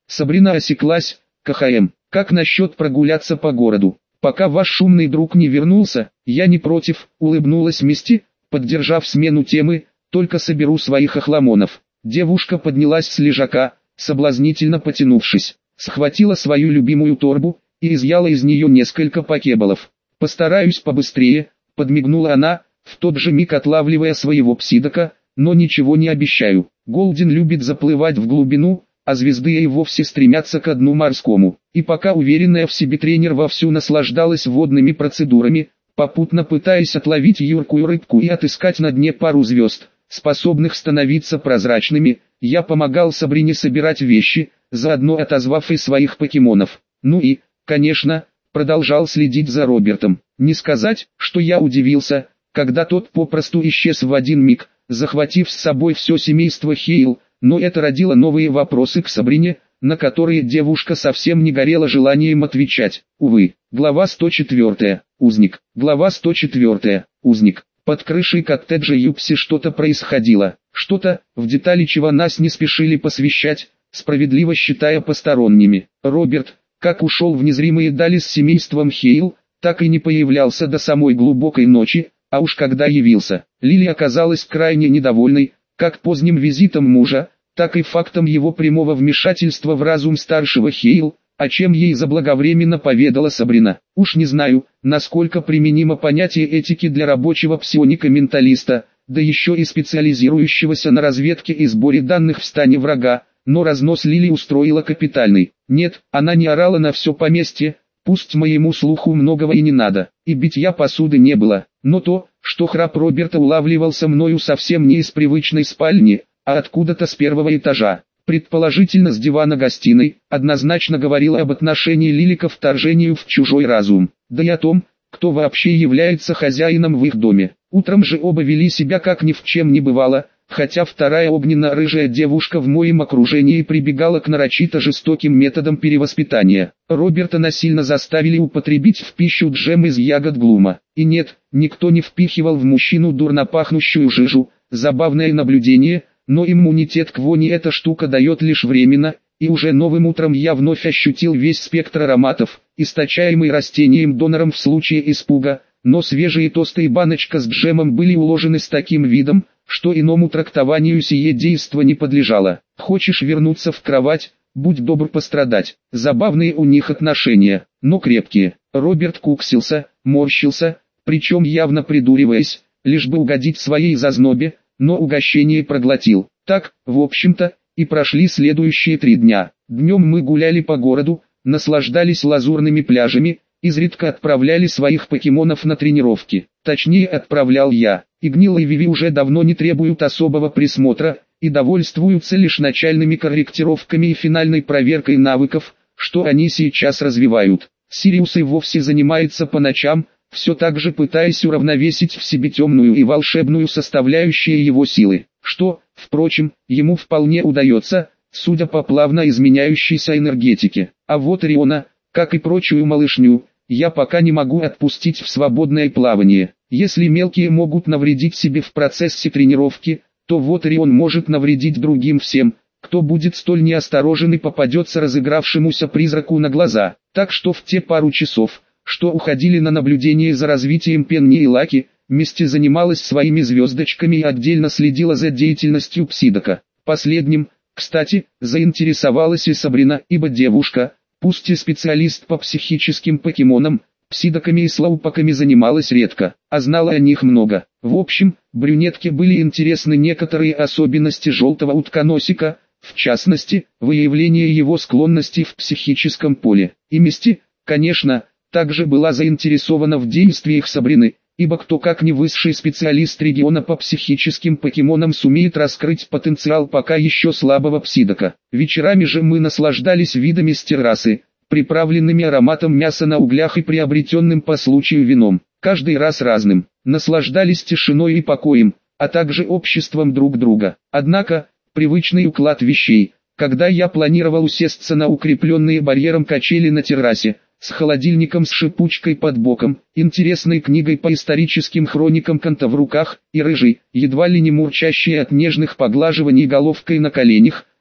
S1: Сабрина осеклась. КХМ, как насчет прогуляться по городу? Пока ваш шумный друг не вернулся, я не против, улыбнулась Мисти, поддержав смену темы, только соберу своих охламонов. Девушка поднялась с лежака, соблазнительно потянувшись, схватила свою любимую торбу и изъяла из нее несколько покебалов. Постараюсь побыстрее, подмигнула она, в тот же миг отлавливая своего псидока, но ничего не обещаю. Голден любит заплывать в глубину, а звезды и вовсе стремятся ко дну морскому. И пока уверенная в себе тренер вовсю наслаждалась водными процедурами, попутно пытаясь отловить юркую рыбку и отыскать на дне пару звезд, способных становиться прозрачными, я помогал Сабрине собирать вещи, заодно отозвав и своих покемонов. Ну и, конечно, продолжал следить за Робертом. Не сказать, что я удивился, когда тот попросту исчез в один миг, захватив с собой все семейство Хейл, но это родило новые вопросы к Сабрине, на которые девушка совсем не горела желанием отвечать. Увы, глава 104. Узник. Глава 104. Узник. Под крышей коттеджа Юпси что-то происходило, что-то, в детали чего нас не спешили посвящать, справедливо считая посторонними. Роберт, как ушел в незримые дали с семейством Хейл, так и не появлялся до самой глубокой ночи, а уж когда явился, Лили оказалась крайне недовольной, как поздним визитом мужа, так и фактом его прямого вмешательства в разум старшего Хейл, о чем ей заблаговременно поведала Сабрина. Уж не знаю, насколько применимо понятие этики для рабочего псионика-менталиста, да еще и специализирующегося на разведке и сборе данных в стане врага, но разнос Лили устроила капитальный. Нет, она не орала на все поместье, пусть моему слуху многого и не надо, и битья посуды не было, но то, что храп Роберта улавливался мною совсем не из привычной спальни, а откуда-то с первого этажа, предположительно с дивана гостиной, однозначно говорило об отношении Лили ко вторжению в чужой разум, да и о том, кто вообще является хозяином в их доме. Утром же оба вели себя как ни в чем не бывало, хотя вторая огненно-рыжая девушка в моем окружении прибегала к нарочито жестоким методам перевоспитания. Роберта насильно заставили употребить в пищу джем из ягод глума. И нет, никто не впихивал в мужчину дурно пахнущую жижу, забавное наблюдение, но иммунитет к вони эта штука дает лишь временно, и уже новым утром я вновь ощутил весь спектр ароматов, источаемый растением-донором в случае испуга, но свежие тосты и баночка с джемом были уложены с таким видом, что иному трактованию сие действо не подлежало. Хочешь вернуться в кровать, будь добр пострадать. Забавные у них отношения, но крепкие. Роберт куксился, морщился, причем явно придуриваясь, лишь бы угодить своей зазнобе, но угощение проглотил. Так, в общем-то, и прошли следующие 3 дня. Днем мы гуляли по городу, наслаждались лазурными пляжами, изредка отправляли своих покемонов на тренировки. Точнее отправлял я. Игнил и Виви уже давно не требуют особого присмотра, и довольствуются лишь начальными корректировками и финальной проверкой навыков, что они сейчас развивают. Сириус и вовсе занимается по ночам, все так же пытаясь уравновесить в себе темную и волшебную составляющие его силы, что, впрочем, ему вполне удается, судя по плавно изменяющейся энергетике. А вот Риона, как и прочую малышню, я пока не могу отпустить в свободное плавание. Если мелкие могут навредить себе в процессе тренировки, то вот Рион может навредить другим всем, кто будет столь неосторожен и попадется разыгравшемуся призраку на глаза. Так что в те пару часов, что уходили на наблюдение за развитием Пенни и Лаки, Мисти занималась своими звездочками и отдельно следила за деятельностью Псидока. Последним, кстати, заинтересовалась и Сабрина, ибо девушка, пусть и специалист по психическим покемонам, псидоками и слоупоками занималась редко, а знала о них много. В общем, брюнетке были интересны некоторые особенности желтого утконосика, в частности, выявление его склонностей в психическом поле. И Мисти, конечно, также была заинтересована в действиях Сабрины, ибо кто как не высший специалист региона по психическим покемонам сумеет раскрыть потенциал пока еще слабого псидока. Вечерами же мы наслаждались видами с террасы, приправленными ароматом мяса на углях и приобретенным по случаю вином, каждый раз разным. Наслаждались тишиной и покоем, а также обществом друг друга. Однако, привычный уклад вещей, когда я планировал усесться на укрепленные барьером качели на террасе, с холодильником с шипучкой под боком, интересной книгой по историческим хроникам Канта в руках, и рыжий, едва ли не мурчащий от нежных поглаживаний головкой на коленях,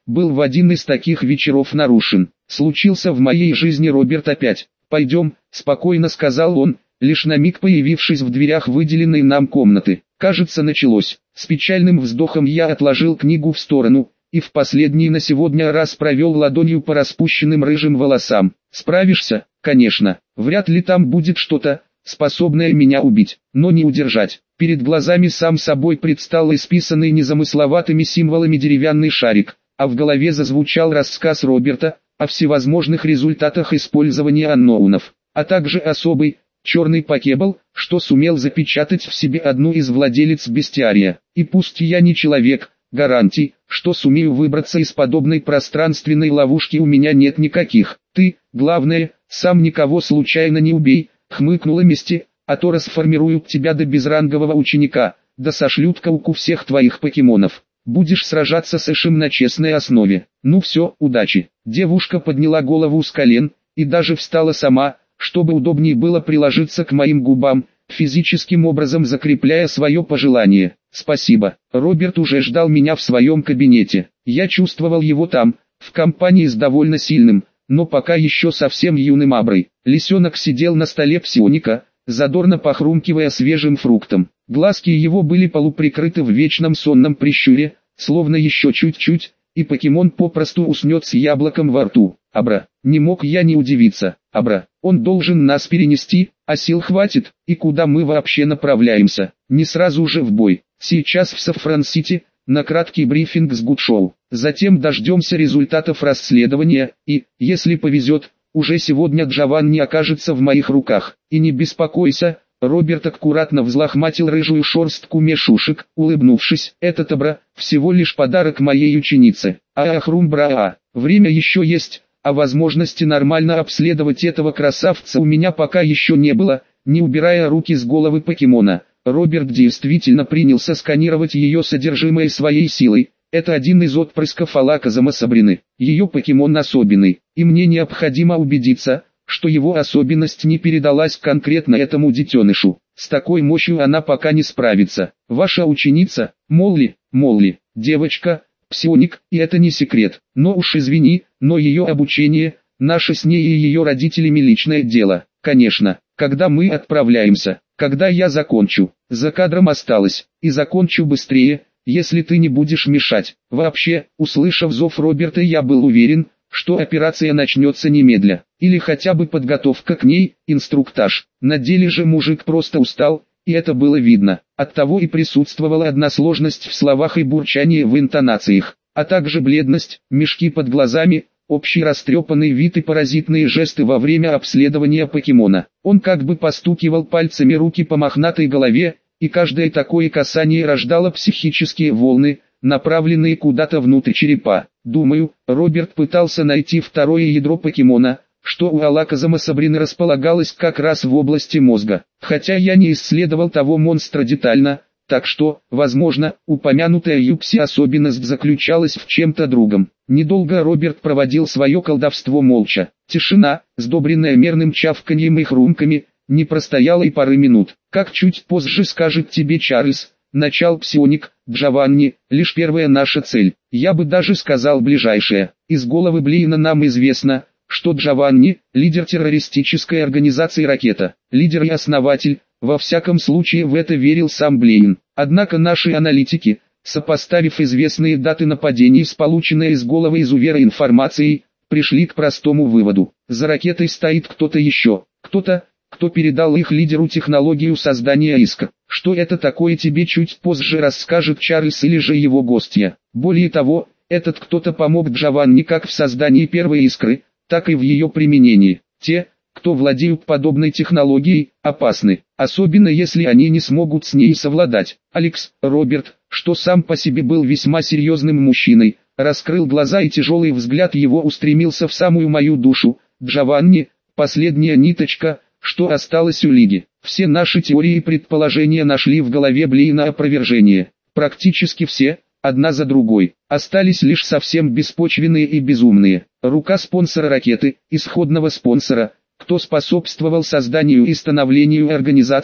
S1: был в один из таких вечеров нарушен. Случился в моей жизни Роберт опять. «Пойдем», — спокойно сказал он, лишь на миг появившись в дверях выделенной нам комнаты. Кажется, началось. С печальным вздохом я отложил книгу в сторону, и в последний на сегодня раз провел ладонью по распущенным рыжим волосам. «Справишься?» «Конечно. Вряд ли там будет что-то, способное меня убить, но не удержать». Перед глазами сам собой предстал исписанный незамысловатыми символами деревянный шарик, а в голове зазвучал рассказ Роберта о всевозможных результатах использования анноунов, а также особый, черный покебл, что сумел запечатать в себе одну из владелиц бестиария. И пусть я не человек, гарантий, что сумею выбраться из подобной пространственной ловушки у меня нет никаких. «Ты, главное, сам никого случайно не убей», — хмыкнула Мисти, «а то расформируют тебя до безрангового ученика, да сошлют к ауку всех твоих покемонов. Будешь сражаться с Эшем на честной основе. Ну все, удачи». Девушка подняла голову с колен, и даже встала сама, чтобы удобнее было приложиться к моим губам, физическим образом закрепляя свое пожелание. «Спасибо». Роберт уже ждал меня в своем кабинете. Я чувствовал его там, в компании с довольно сильным, но пока еще совсем юным Аброй. Лисенок сидел на столе псионика, задорно похрумкивая свежим фруктом. Глазки его были полуприкрыты в вечном сонном прищуре, словно еще чуть-чуть, и покемон попросту уснет с яблоком во рту. «Абра». Не мог я не удивиться. «Абра, он должен нас перенести, а сил хватит, и куда мы вообще направляемся?» «Не сразу же в бой. Сейчас в Сафран-Сити, на краткий брифинг с Гудшоу. Затем дождемся результатов расследования, и, если повезет, уже сегодня Джованни окажется в моих руках. И не беспокойся». Роберт аккуратно взлохматил рыжую шерстку мешушек, улыбнувшись. «Этот Абра, всего лишь подарок моей ученице. Ахрумбра, время еще есть, а возможности нормально обследовать этого красавца у меня пока еще не было». Не убирая руки с головы покемона, Роберт действительно принялся сканировать ее содержимое своей силой. Это один из отпрысков Алаказама Сабрины. Ее покемон особенный, и мне необходимо убедиться, что его особенность не передалась конкретно этому детенышу. С такой мощью она пока не справится. Ваша ученица, Молли, девочка, псионик, и это не секрет. Но уж извини, но ее обучение, наше с ней и ее родителями личное дело. Конечно, когда мы отправляемся, когда я закончу, за кадром осталось, и закончу быстрее, если ты не будешь мешать. Вообще, услышав зов Роберта, я был уверен, что операция начнется немедля, или хотя бы подготовка к ней, инструктаж. На деле же мужик просто устал, и это было видно. Оттого и присутствовала односложность в словах и бурчание в интонациях, а также бледность, мешки под глазами, общий растрепанный вид и паразитные жесты во время обследования покемона. Он как бы постукивал пальцами руки по мохнатой голове, и каждое такое касание рождало психические волны, направленные куда-то внутрь черепа. Думаю, Роберт пытался найти второе ядро покемона, что у Алаказама Сабрины располагалось как раз в области мозга. Хотя я не исследовал того монстра детально, так что, возможно, упомянутая Юпси особенность заключалась в чем-то другом. Недолго Роберт проводил свое колдовство молча. Тишина, сдобренная мерным чавканьем и хрумками, не простояла и пары минут. «Как чуть позже скажет тебе Чарльз, начал псионик, Джованни, лишь первая наша цель, я бы даже сказал ближайшая. Из головы Блейна нам известно, что Джованни – лидер террористической организации «Ракета», лидер и основатель, во всяком случае в это верил сам Блейн. Однако наши аналитики, сопоставив известные даты нападений с полученной из головы изувера информацией, пришли к простому выводу. За «Ракетой» стоит кто-то еще, кто-то, кто передал их лидеру технологию создания искр. Что это такое, тебе чуть позже расскажет Чарльз или же его гостья. Более того, этот кто-то помог Джованни как в создании первой искры, так и в ее применении. Те, кто владеют подобной технологией, опасны, особенно если они не смогут с ней совладать. Роберт, что сам по себе был весьма серьезным мужчиной, раскрыл глаза, и тяжелый взгляд его устремился в самую мою душу. Джованни, последняя ниточка, что осталось у Лиги. Все наши теории и предположения нашли в голове Блейна опровержение. Практически все, одна за другой. Остались лишь совсем беспочвенные и безумные. Рука спонсора «Ракеты», исходного спонсора, кто способствовал созданию и становлению организации,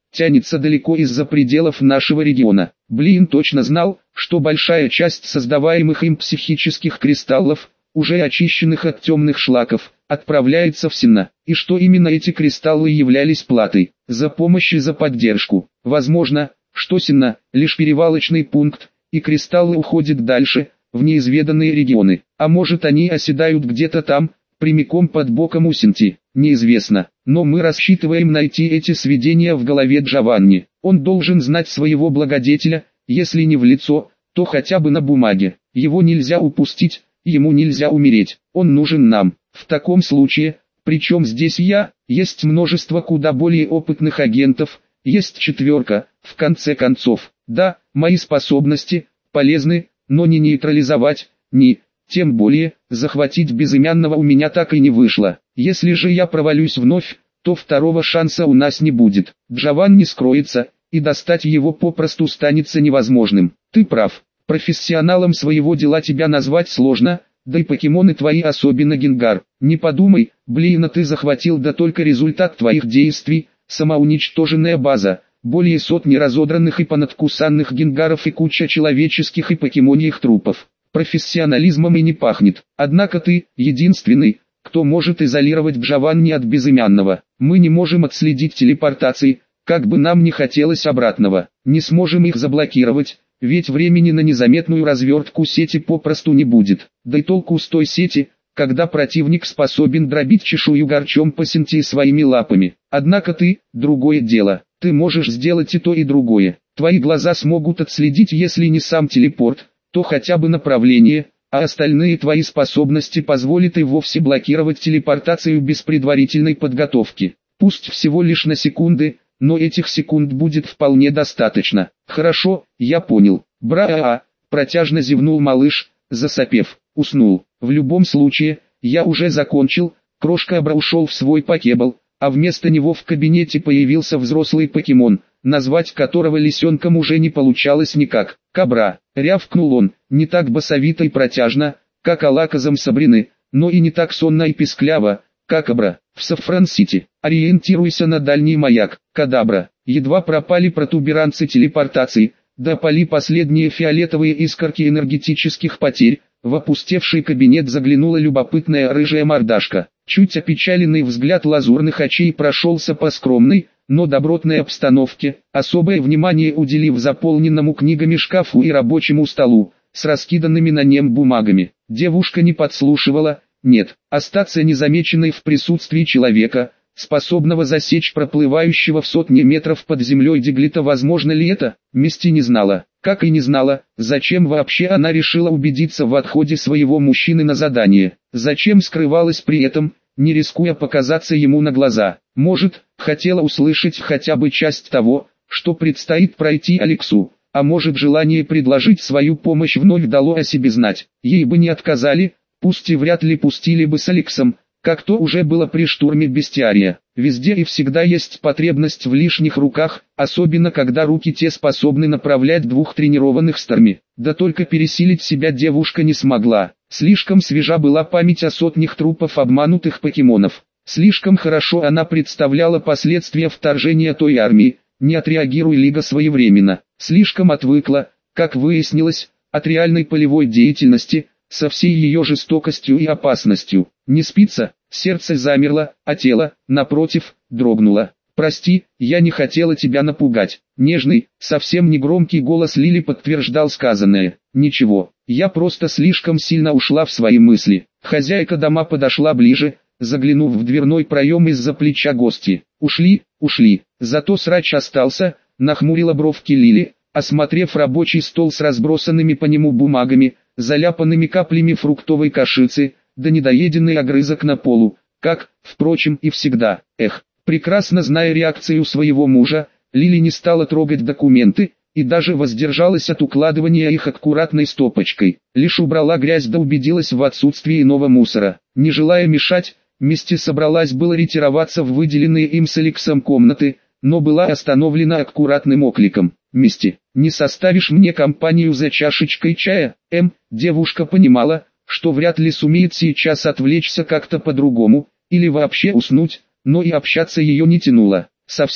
S1: тянется далеко из-за пределов нашего региона. Блин точно знал, что большая часть создаваемых им психических кристаллов, уже очищенных от темных шлаков, отправляется в Синна, и что именно эти кристаллы являлись платой за помощь и за поддержку. Возможно, что Синна – лишь перевалочный пункт, и кристаллы уходят дальше, в неизведанные регионы, а может они оседают где-то там, прямиком под боком у Синти, неизвестно, но мы рассчитываем найти эти сведения в голове Джованни. Он должен знать своего благодетеля, если не в лицо, то хотя бы на бумаге. Его нельзя упустить, ему нельзя умереть, он нужен нам. В таком случае, причем здесь я, есть множество куда более опытных агентов, есть четверка, в конце концов. Да, мои способности полезны, но не нейтрализовать, тем более, захватить безымянного у меня так и не вышло. Если же я провалюсь вновь, то второго шанса у нас не будет. Джованни скроется, и достать его попросту станется невозможным. Ты прав, профессионалом своего дела тебя назвать сложно, да и покемоны твои, особенно Генгар. Не подумай, блин, ты захватил, да только результат твоих действий, самоуничтоженная база, более сотни разодранных и понадкусанных генгаров и куча человеческих и покемоньих трупов. Профессионализмом и не пахнет. Однако ты, единственный, кто может изолировать Джованни от безымянного. Мы не можем отследить телепортации, как бы нам не хотелось обратного. Не сможем их заблокировать, ведь времени на незаметную развертку сети попросту не будет. Да и толку с той сети, когда противник способен дробить чешую горчом по Синти своими лапами. Однако ты, другое дело, ты можешь сделать и то и другое. Твои глаза смогут отследить, если не сам телепорт, то хотя бы направление, а остальные твои способности позволят и вовсе блокировать телепортацию без предварительной подготовки. Пусть всего лишь на секунды, но этих секунд будет вполне достаточно. Хорошо, я понял. Бра-а-а, протяжно зевнул малыш, засопев, уснул. В любом случае, я уже закончил, крошка Абра ушел в свой покебл, а вместо него в кабинете появился взрослый покемон, назвать которого лисенком уже не получалось никак. «Кабра!» — рявкнул он, не так басовито и протяжно, как алаказом Сабрины, но и не так сонно и пискляво, как Абра. В Сафран-Сити. Ориентируйся на дальний маяк, Кадабра. Едва пропали протуберанцы телепортации, допали последние фиолетовые искорки энергетических потерь, в опустевший кабинет заглянула любопытная рыжая мордашка. Чуть опечаленный взгляд лазурных очей прошелся по скромной, но добротной обстановке, особое внимание уделив заполненному книгами шкафу и рабочему столу, с раскиданными на нем бумагами. Девушка не подслушивала, нет, остаться незамеченной в присутствии человека, способного засечь проплывающего в сотни метров под землей Диглита, возможно ли это, Мисти не знала. Как и не знала, зачем вообще она решила убедиться в отходе своего мужчины на задание, зачем скрывалась при этом, не рискуя показаться ему на глаза. Может, хотела услышать хотя бы часть того, что предстоит пройти Алексу, а может, желание предложить свою помощь вновь дало о себе знать. Ей бы не отказали, пусть и вряд ли пустили бы с Алексом, как то уже было при штурме бестиария. Везде и всегда есть потребность в лишних руках, особенно когда руки те способны направлять двух тренированных Старми. Да только пересилить себя девушка не смогла. Слишком свежа была память о сотнях трупов обманутых покемонов. Слишком хорошо она представляла последствия вторжения той армии, не отреагируй Лига своевременно. Слишком отвыкла, как выяснилось, от реальной полевой деятельности, со всей ее жестокостью и опасностью. Не спится, сердце замерло, а тело, напротив, дрогнуло. «Прости, я не хотела тебя напугать». Нежный, совсем не громкий голос Лили подтверждал сказанное. «Ничего, я просто слишком сильно ушла в свои мысли». Хозяйка дома подошла ближе, заглянув в дверной проем из-за плеча гости. «Ушли, зато срач остался», нахмурила бровки Лили, осмотрев рабочий стол с разбросанными по нему бумагами, заляпанными каплями фруктовой кашицы, да недоеденный огрызок на полу, как, впрочем, и всегда. Прекрасно зная реакцию своего мужа, Лили не стала трогать документы, и даже воздержалась от укладывания их аккуратной стопочкой. Лишь убрала грязь да убедилась в отсутствии иного мусора. Не желая мешать, Мисти собралась было ретироваться в выделенные им с Алексом комнаты, но была остановлена аккуратным окликом. «Мисти, не составишь мне компанию за чашечкой чая?» Девушка понимала, что вряд ли сумеет сейчас отвлечься как-то по-другому, или вообще уснуть, но и общаться ее не тянуло. Совсем.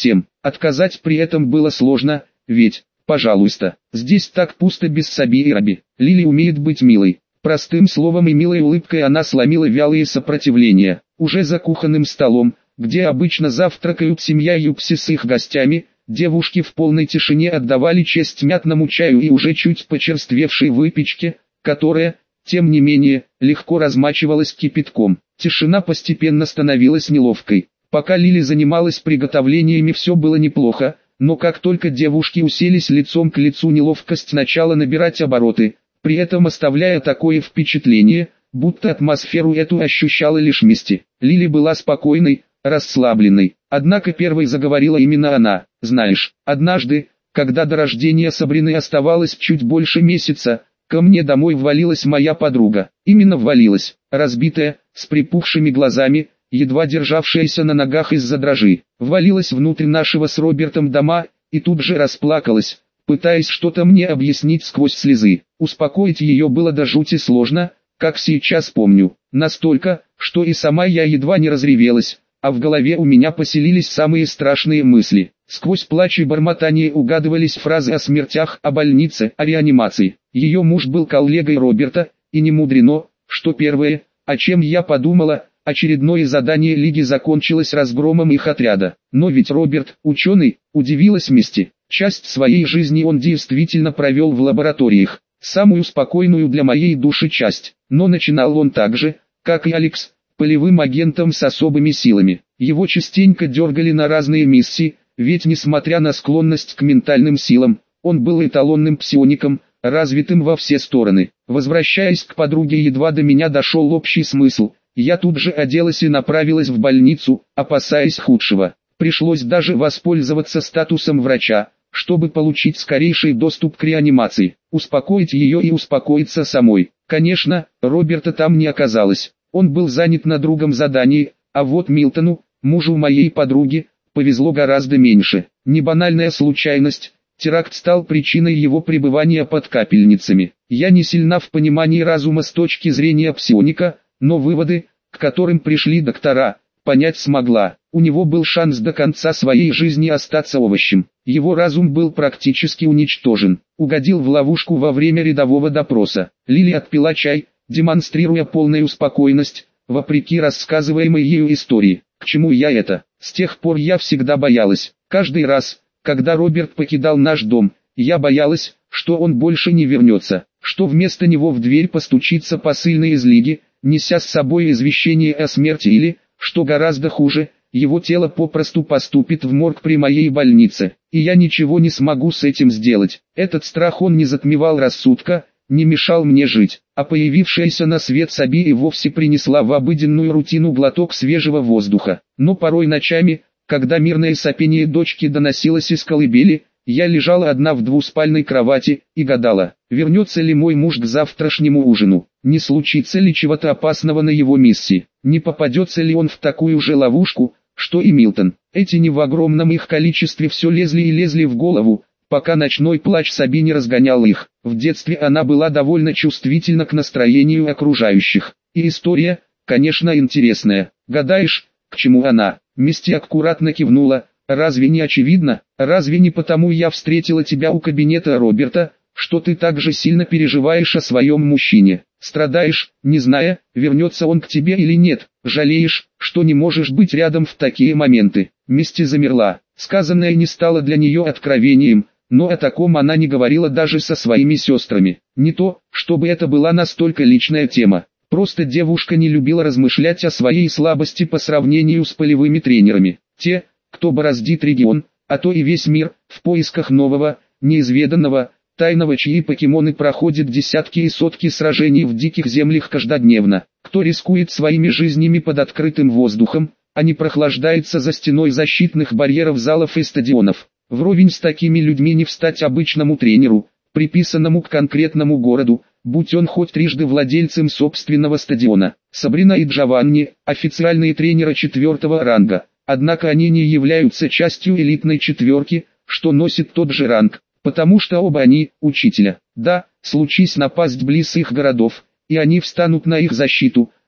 S1: Отказать при этом было сложно, ведь, пожалуйста, здесь так пусто без Саби и Раби. Лили умеет быть милой. Простым словом и милой улыбкой она сломила вялые сопротивления. Уже за кухонным столом, где обычно завтракают семья Юпси с их гостями, девушки в полной тишине отдавали честь мятному чаю и уже чуть почерствевшей выпечке, которая, тем не менее, легко размачивалась кипятком. Тишина постепенно становилась неловкой. Пока Лили занималась приготовлениями, все было неплохо, но как только девушки уселись лицом к лицу, неловкость начала набирать обороты, при этом оставляя такое впечатление, будто атмосферу эту ощущала лишь Мисти. Лили была спокойной, расслабленной, однако первой заговорила именно она. «Знаешь, однажды, когда до рождения Сабрины оставалось чуть больше месяца, ко мне домой ввалилась моя подруга. Именно ввалилась, разбитая, с припухшими глазами, едва державшаяся на ногах из-за дрожи. Ввалилась внутрь нашего с Робертом дома, и тут же расплакалась, пытаясь что-то мне объяснить сквозь слезы. Успокоить ее было до жути сложно, как сейчас помню. Настолько, что и сама я едва не разревелась, а в голове у меня поселились самые страшные мысли. Сквозь плач и бормотание угадывались фразы о смертях, о больнице, о реанимации. Ее муж был коллегой Роберта, и не мудрено, что первое, о чем я подумала, очередное задание Лиги закончилось разгромом их отряда. Но ведь Роберт, ученый, удивилась Мисти. Часть своей жизни он действительно провел в лабораториях, самую спокойную для моей души часть. Но начинал он так же, как и Алекс, полевым агентом с особыми силами. Его частенько дергали на разные миссии, ведь несмотря на склонность к ментальным силам, он был эталонным псиоником, развитым во все стороны. Возвращаясь к подруге, едва до меня дошел общий смысл. Я тут же оделась и направилась в больницу, опасаясь худшего. Пришлось даже воспользоваться статусом врача, чтобы получить скорейший доступ к реанимации, успокоить ее и успокоиться самой. Конечно, Роберта там не оказалось. Он был занят на другом задании, а вот Милтону, мужу моей подруги, повезло гораздо меньше. Не банальная случайность, теракт стал причиной его пребывания под капельницами. Я не сильна в понимании разума с точки зрения псионика, но выводы, к которым пришли доктора, понять смогла. У него был шанс до конца своей жизни остаться овощем. Его разум был практически уничтожен. Угодил в ловушку во время рядового допроса. Лили отпила чай, демонстрируя полную спокойность, вопреки рассказываемой ею истории. К чему я это? С тех пор я всегда боялась. Каждый раз, когда Роберт покидал наш дом, я боялась, что он больше не вернется, что вместо него в дверь постучится посыльный из Лиги, неся с собой извещение о смерти или, что гораздо хуже, его тело попросту поступит в морг при моей больнице, и я ничего не смогу с этим сделать. Этот страх он не затмевал рассудка, не мешал мне жить, а появившаяся на свет Саби и вовсе принесла в обыденную рутину глоток свежего воздуха. Но порой ночами, когда мирное сопение дочки доносилось из колыбели, я лежала одна в двуспальной кровати и гадала, вернется ли мой муж к завтрашнему ужину, не случится ли чего-то опасного на его миссии, не попадется ли он в такую же ловушку, что и Милтон. Эти не в огромном их количестве все лезли и лезли в голову, пока ночной плач Саби не разгонял их. В детстве она была довольно чувствительна к настроению окружающих. И история, конечно, интересная. Гадаешь, к чему она? Мисти аккуратно кивнула. Разве не очевидно? Разве не потому я встретила тебя у кабинета Роберта, что ты так же сильно переживаешь о своем мужчине? Страдаешь, не зная, вернется он к тебе или нет, жалеешь, что не можешь быть рядом в такие моменты. Мисти замерла. Сказанное не стало для нее откровением, но о таком она не говорила даже со своими сестрами. Не то, чтобы это была настолько личная тема. Просто девушка не любила размышлять о своей слабости по сравнению с полевыми тренерами. Те, кто бороздит регион, а то и весь мир, в поисках нового, неизведанного, тайного, чьи покемоны проходят десятки и сотки сражений в диких землях каждодневно, кто рискует своими жизнями под открытым воздухом, а не прохлаждается за стеной защитных барьеров залов и стадионов. Вровень с такими людьми не встать обычному тренеру, приписанному к конкретному городу, будь он хоть трижды владельцем собственного стадиона. Сабрина и Джованни – официальные тренеры 4-го ранга. Однако они не являются частью элитной четверки, что носит тот же ранг, потому что оба они – учителя. Да, случись напасть близ их городов, и они встанут на их защиту,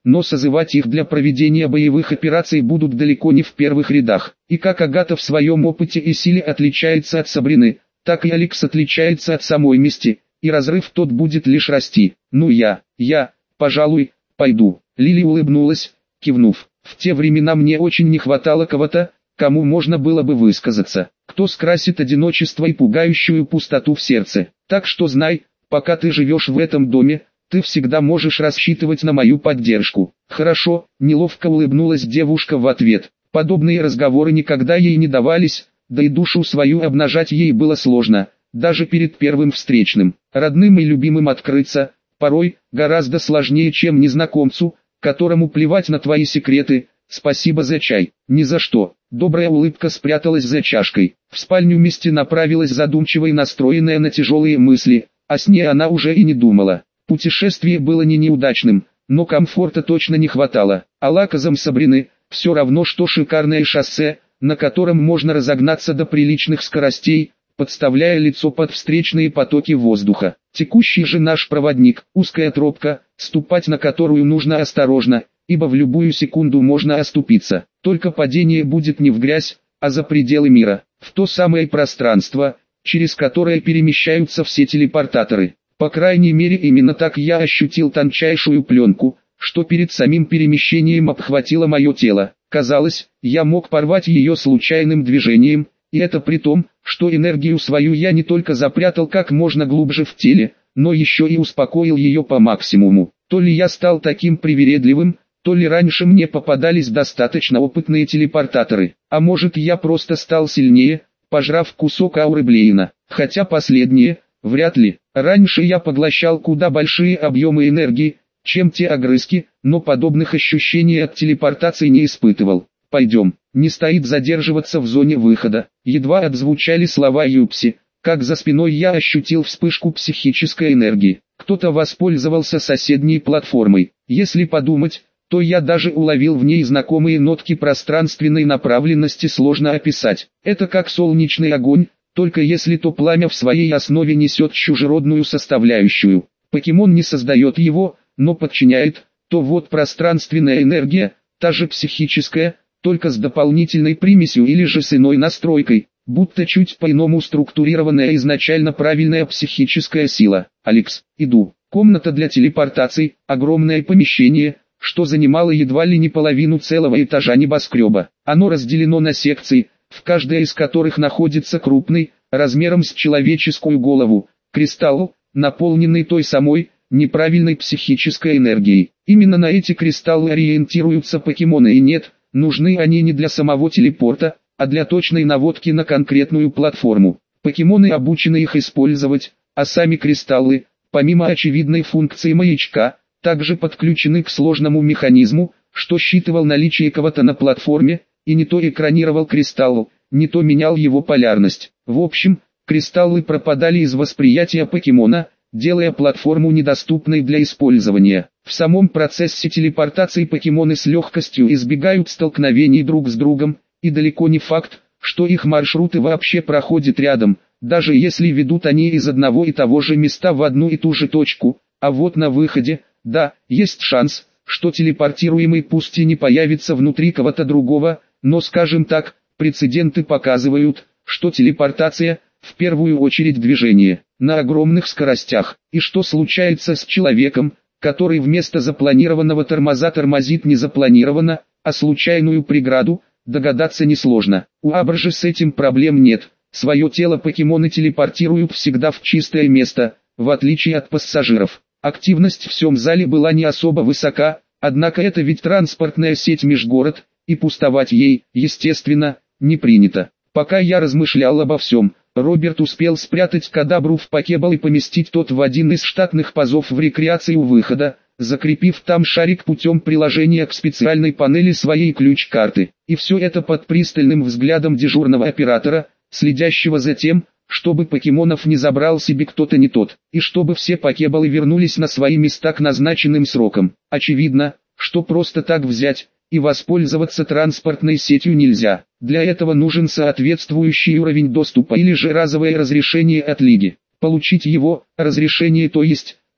S1: но созывать их для проведения боевых операций будут далеко не в первых рядах. И как Агата в своем опыте и силе отличается от Сабрины, так и Алекс отличается от самой Мисти, и разрыв тот будет лишь расти. Ну я, пожалуй, пойду. Лили улыбнулась, кивнув. В те времена мне очень не хватало кого-то, кому можно было бы высказаться, кто скрасит одиночество и пугающую пустоту в сердце. Так что знай, пока ты живешь в этом доме, ты всегда можешь рассчитывать на мою поддержку. Хорошо, неловко улыбнулась девушка в ответ. Подобные разговоры никогда ей не давались, да и душу свою обнажать ей было сложно, даже перед первым встречным. Родным и любимым открыться, порой, гораздо сложнее, чем незнакомцу, которому плевать на твои секреты. Спасибо за чай. Ни за что. Добрая улыбка спряталась за чашкой. В спальню Мисти направилась задумчиво и настроенная на тяжелые мысли, о сне она уже и не думала. Путешествие было не неудачным, но комфорта точно не хватало. А лакозам Сабрины все равно что шикарное шоссе, на котором можно разогнаться до приличных скоростей, подставляя лицо под встречные потоки воздуха. Текущий же наш проводник, узкая тропка, ступать на которую нужно осторожно, ибо в любую секунду можно оступиться. Только падение будет не в грязь, а за пределы мира, в то самое пространство, через которое перемещаются все телепортаторы. По крайней мере именно так я ощутил тончайшую пленку, что перед самим перемещением обхватило мое тело. Казалось, я мог порвать ее случайным движением, и это при том, что энергию свою я не только запрятал как можно глубже в теле, но еще и успокоил ее по максимуму. То ли я стал таким привередливым, то ли раньше мне попадались достаточно опытные телепортаторы, а может я просто стал сильнее, пожрав кусок ауры Блейна, хотя последнее, вряд ли. Раньше я поглощал куда большие объемы энергии, чем те огрызки, но подобных ощущений от телепортации не испытывал. Пойдем, не стоит задерживаться в зоне выхода. Едва отзвучали слова Юпси, как за спиной я ощутил вспышку психической энергии. Кто-то воспользовался соседней платформой. Если подумать, то я даже уловил в ней знакомые нотки пространственной направленности, сложно описать. Это как солнечный огонь, только если то пламя в своей основе несет чужеродную составляющую. Покемон не создает его, но подчиняет, то вот пространственная энергия, та же психическая, только с дополнительной примесью или же с иной настройкой, будто чуть по-иному структурированная изначально правильная психическая сила. Алекс, иду. Комната для телепортаций, огромное помещение, что занимало едва ли не половину целого этажа небоскреба. Оно разделено на секции, в каждой из которых находится крупный, размером с человеческую голову, кристалл, наполненный той самой, неправильной психической энергией. Именно на эти кристаллы ориентируются покемоны, и нет, нужны они не для самого телепорта, а для точной наводки на конкретную платформу. Покемоны обучены их использовать, а сами кристаллы, помимо очевидной функции маячка, также подключены к сложному механизму, что считывал наличие кого-то на платформе, и не то экранировал кристалл, не то менял его полярность. В общем, кристаллы пропадали из восприятия покемона, делая платформу недоступной для использования. В самом процессе телепортации покемоны с легкостью избегают столкновений друг с другом, и далеко не факт, что их маршруты вообще проходят рядом, даже если ведут они из одного и того же места в одну и ту же точку. А вот на выходе, да, есть шанс, что телепортируемый пусть и не появится внутри кого-то другого, но скажем так, прецеденты показывают, что телепортация, в первую очередь движение, на огромных скоростях. И что случается с человеком, который вместо запланированного тормоза тормозит не запланированно, а случайную преграду, догадаться несложно. У Абра же с этим проблем нет. Свое тело покемоны телепортируют всегда в чистое место, в отличие от пассажиров. Активность в всем зале была не особо высока, однако это ведь транспортная сеть межгород, и пустовать ей, естественно, не принято. Пока я размышлял обо всем, Роберт успел спрятать кадабру в покебал и поместить тот в один из штатных пазов в рекреации у выхода, закрепив там шарик путем приложения к специальной панели своей ключ-карты. И все это под пристальным взглядом дежурного оператора, следящего за тем, чтобы покемонов не забрал себе кто-то не тот, и чтобы все покебалы вернулись на свои места к назначенным срокам. Очевидно, что просто так взять и воспользоваться транспортной сетью нельзя. Для этого нужен соответствующий уровень доступа или же разовое разрешение от лиги. Получить его, разрешение то есть,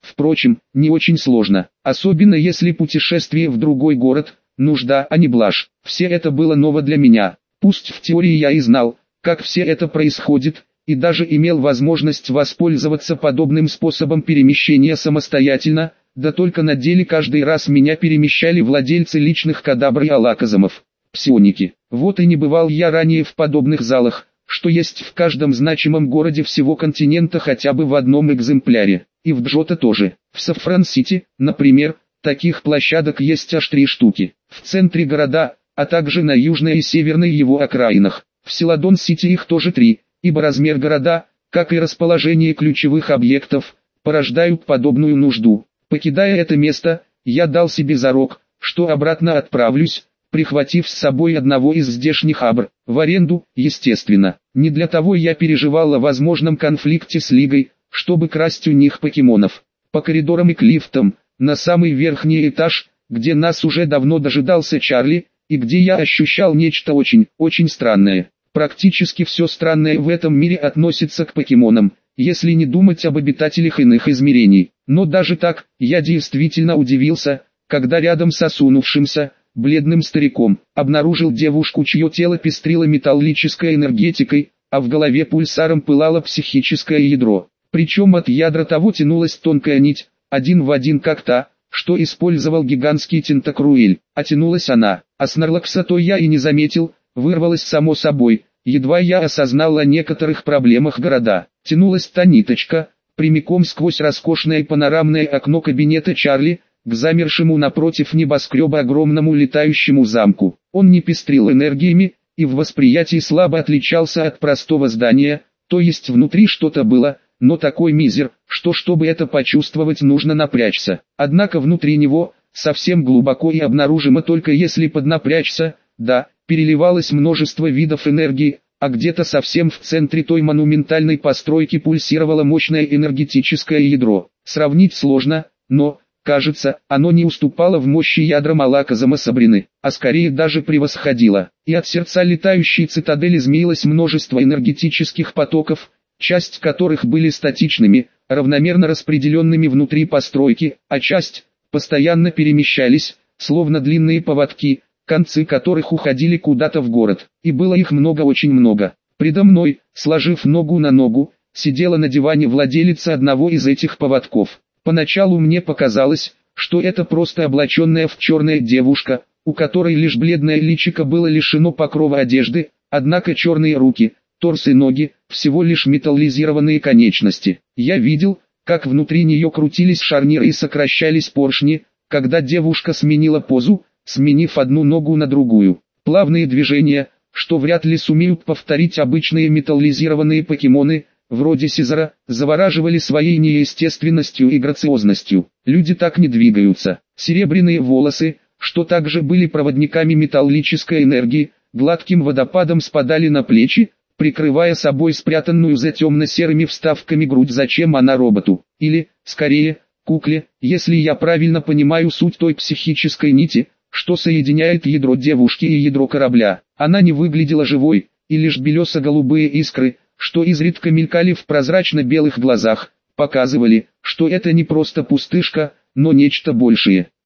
S1: Впрочем, не очень сложно, особенно если путешествие в другой город, нужда, а не блажь. Все это было ново для меня. Пусть в теории я и знал, как все это происходит, и даже имел возможность воспользоваться подобным способом перемещения самостоятельно, да только на деле каждый раз меня перемещали владельцы личных кадабр и алаказамов, псионики. Вот и не бывал я ранее в подобных залах, что есть в каждом значимом городе всего континента хотя бы в одном экземпляре. И в Джота тоже. В Сафран-Сити, например, таких площадок есть аж 3 штуки. В центре города, а также на южной и северной его окраинах. В Селадон-Сити их тоже 3, ибо размер города, как и расположение ключевых объектов, порождают подобную нужду. Покидая это место, я дал себе зарок, что обратно отправлюсь, прихватив с собой одного из здешних абр, в аренду, естественно. Не для того я переживал о возможном конфликте с Лигой, чтобы красть у них покемонов. По коридорам и к лифтам, на самый верхний этаж, где нас уже давно дожидался Чарли, и где я ощущал нечто очень странное. Практически все странное в этом мире относится к покемонам, если не думать об обитателях иных измерений. Но даже так, я действительно удивился, когда рядом с осунувшимся, бледным стариком, обнаружил девушку, чье тело пестрило металлической энергетикой, а в голове пульсаром пылало психическое ядро. Причем от ядра того тянулась тонкая нить, один в один как та, что использовал гигантский Тентакруэль. А тянулась она, а Снарлакса то я и не заметил, вырвалась само собой, едва я осознал о некоторых проблемах города. Тянулась та ниточка, прямиком сквозь роскошное панорамное окно кабинета Чарли, к замершему напротив небоскреба огромному летающему замку. Он не пестрил энергиями, и в восприятии слабо отличался от простого здания, то есть внутри что-то было, но такой мизер, что чтобы это почувствовать нужно напрячься. Однако внутри него, совсем глубоко и обнаружимо только если поднапрячься, да, переливалось множество видов энергии, а где-то совсем в центре той монументальной постройки пульсировало мощное энергетическое ядро. Сравнить сложно, но, кажется, оно не уступало в мощи ядрам Алаказама Сабрины, а скорее даже превосходило. И от сердца летающей цитадели змеилось множество энергетических потоков, часть которых были статичными, равномерно распределенными внутри постройки, а часть постоянно перемещались, словно длинные поводки, концы которых уходили куда-то в город. И было их много, очень много. Предо мной, сложив ногу на ногу, сидела на диване владелица одного из этих поводков. Поначалу мне показалось, что это просто облаченная в черное девушка, у которой лишь бледное личико было лишено покрова одежды, однако черные руки, торс и ноги, всего лишь металлизированные конечности. Я видел, как внутри нее крутились шарниры и сокращались поршни, когда девушка сменила позу, сменив одну ногу на другую. Плавные движения, что вряд ли сумеют повторить обычные металлизированные покемоны, вроде Сизара, завораживали своей неестественностью и грациозностью. Люди так не двигаются. Серебряные волосы, что также были проводниками металлической энергии, гладким водопадом спадали на плечи, прикрывая собой спрятанную за темно-серыми вставками грудь. Зачем она роботу? Или, скорее, кукле, если я правильно понимаю суть той психической нити, что соединяет ядро девушки и ядро корабля. Она не выглядела живой, и лишь белесо-голубые искры, что изредка мелькали в прозрачно-белых глазах, показывали, что это не просто пустышка, но нечто большее.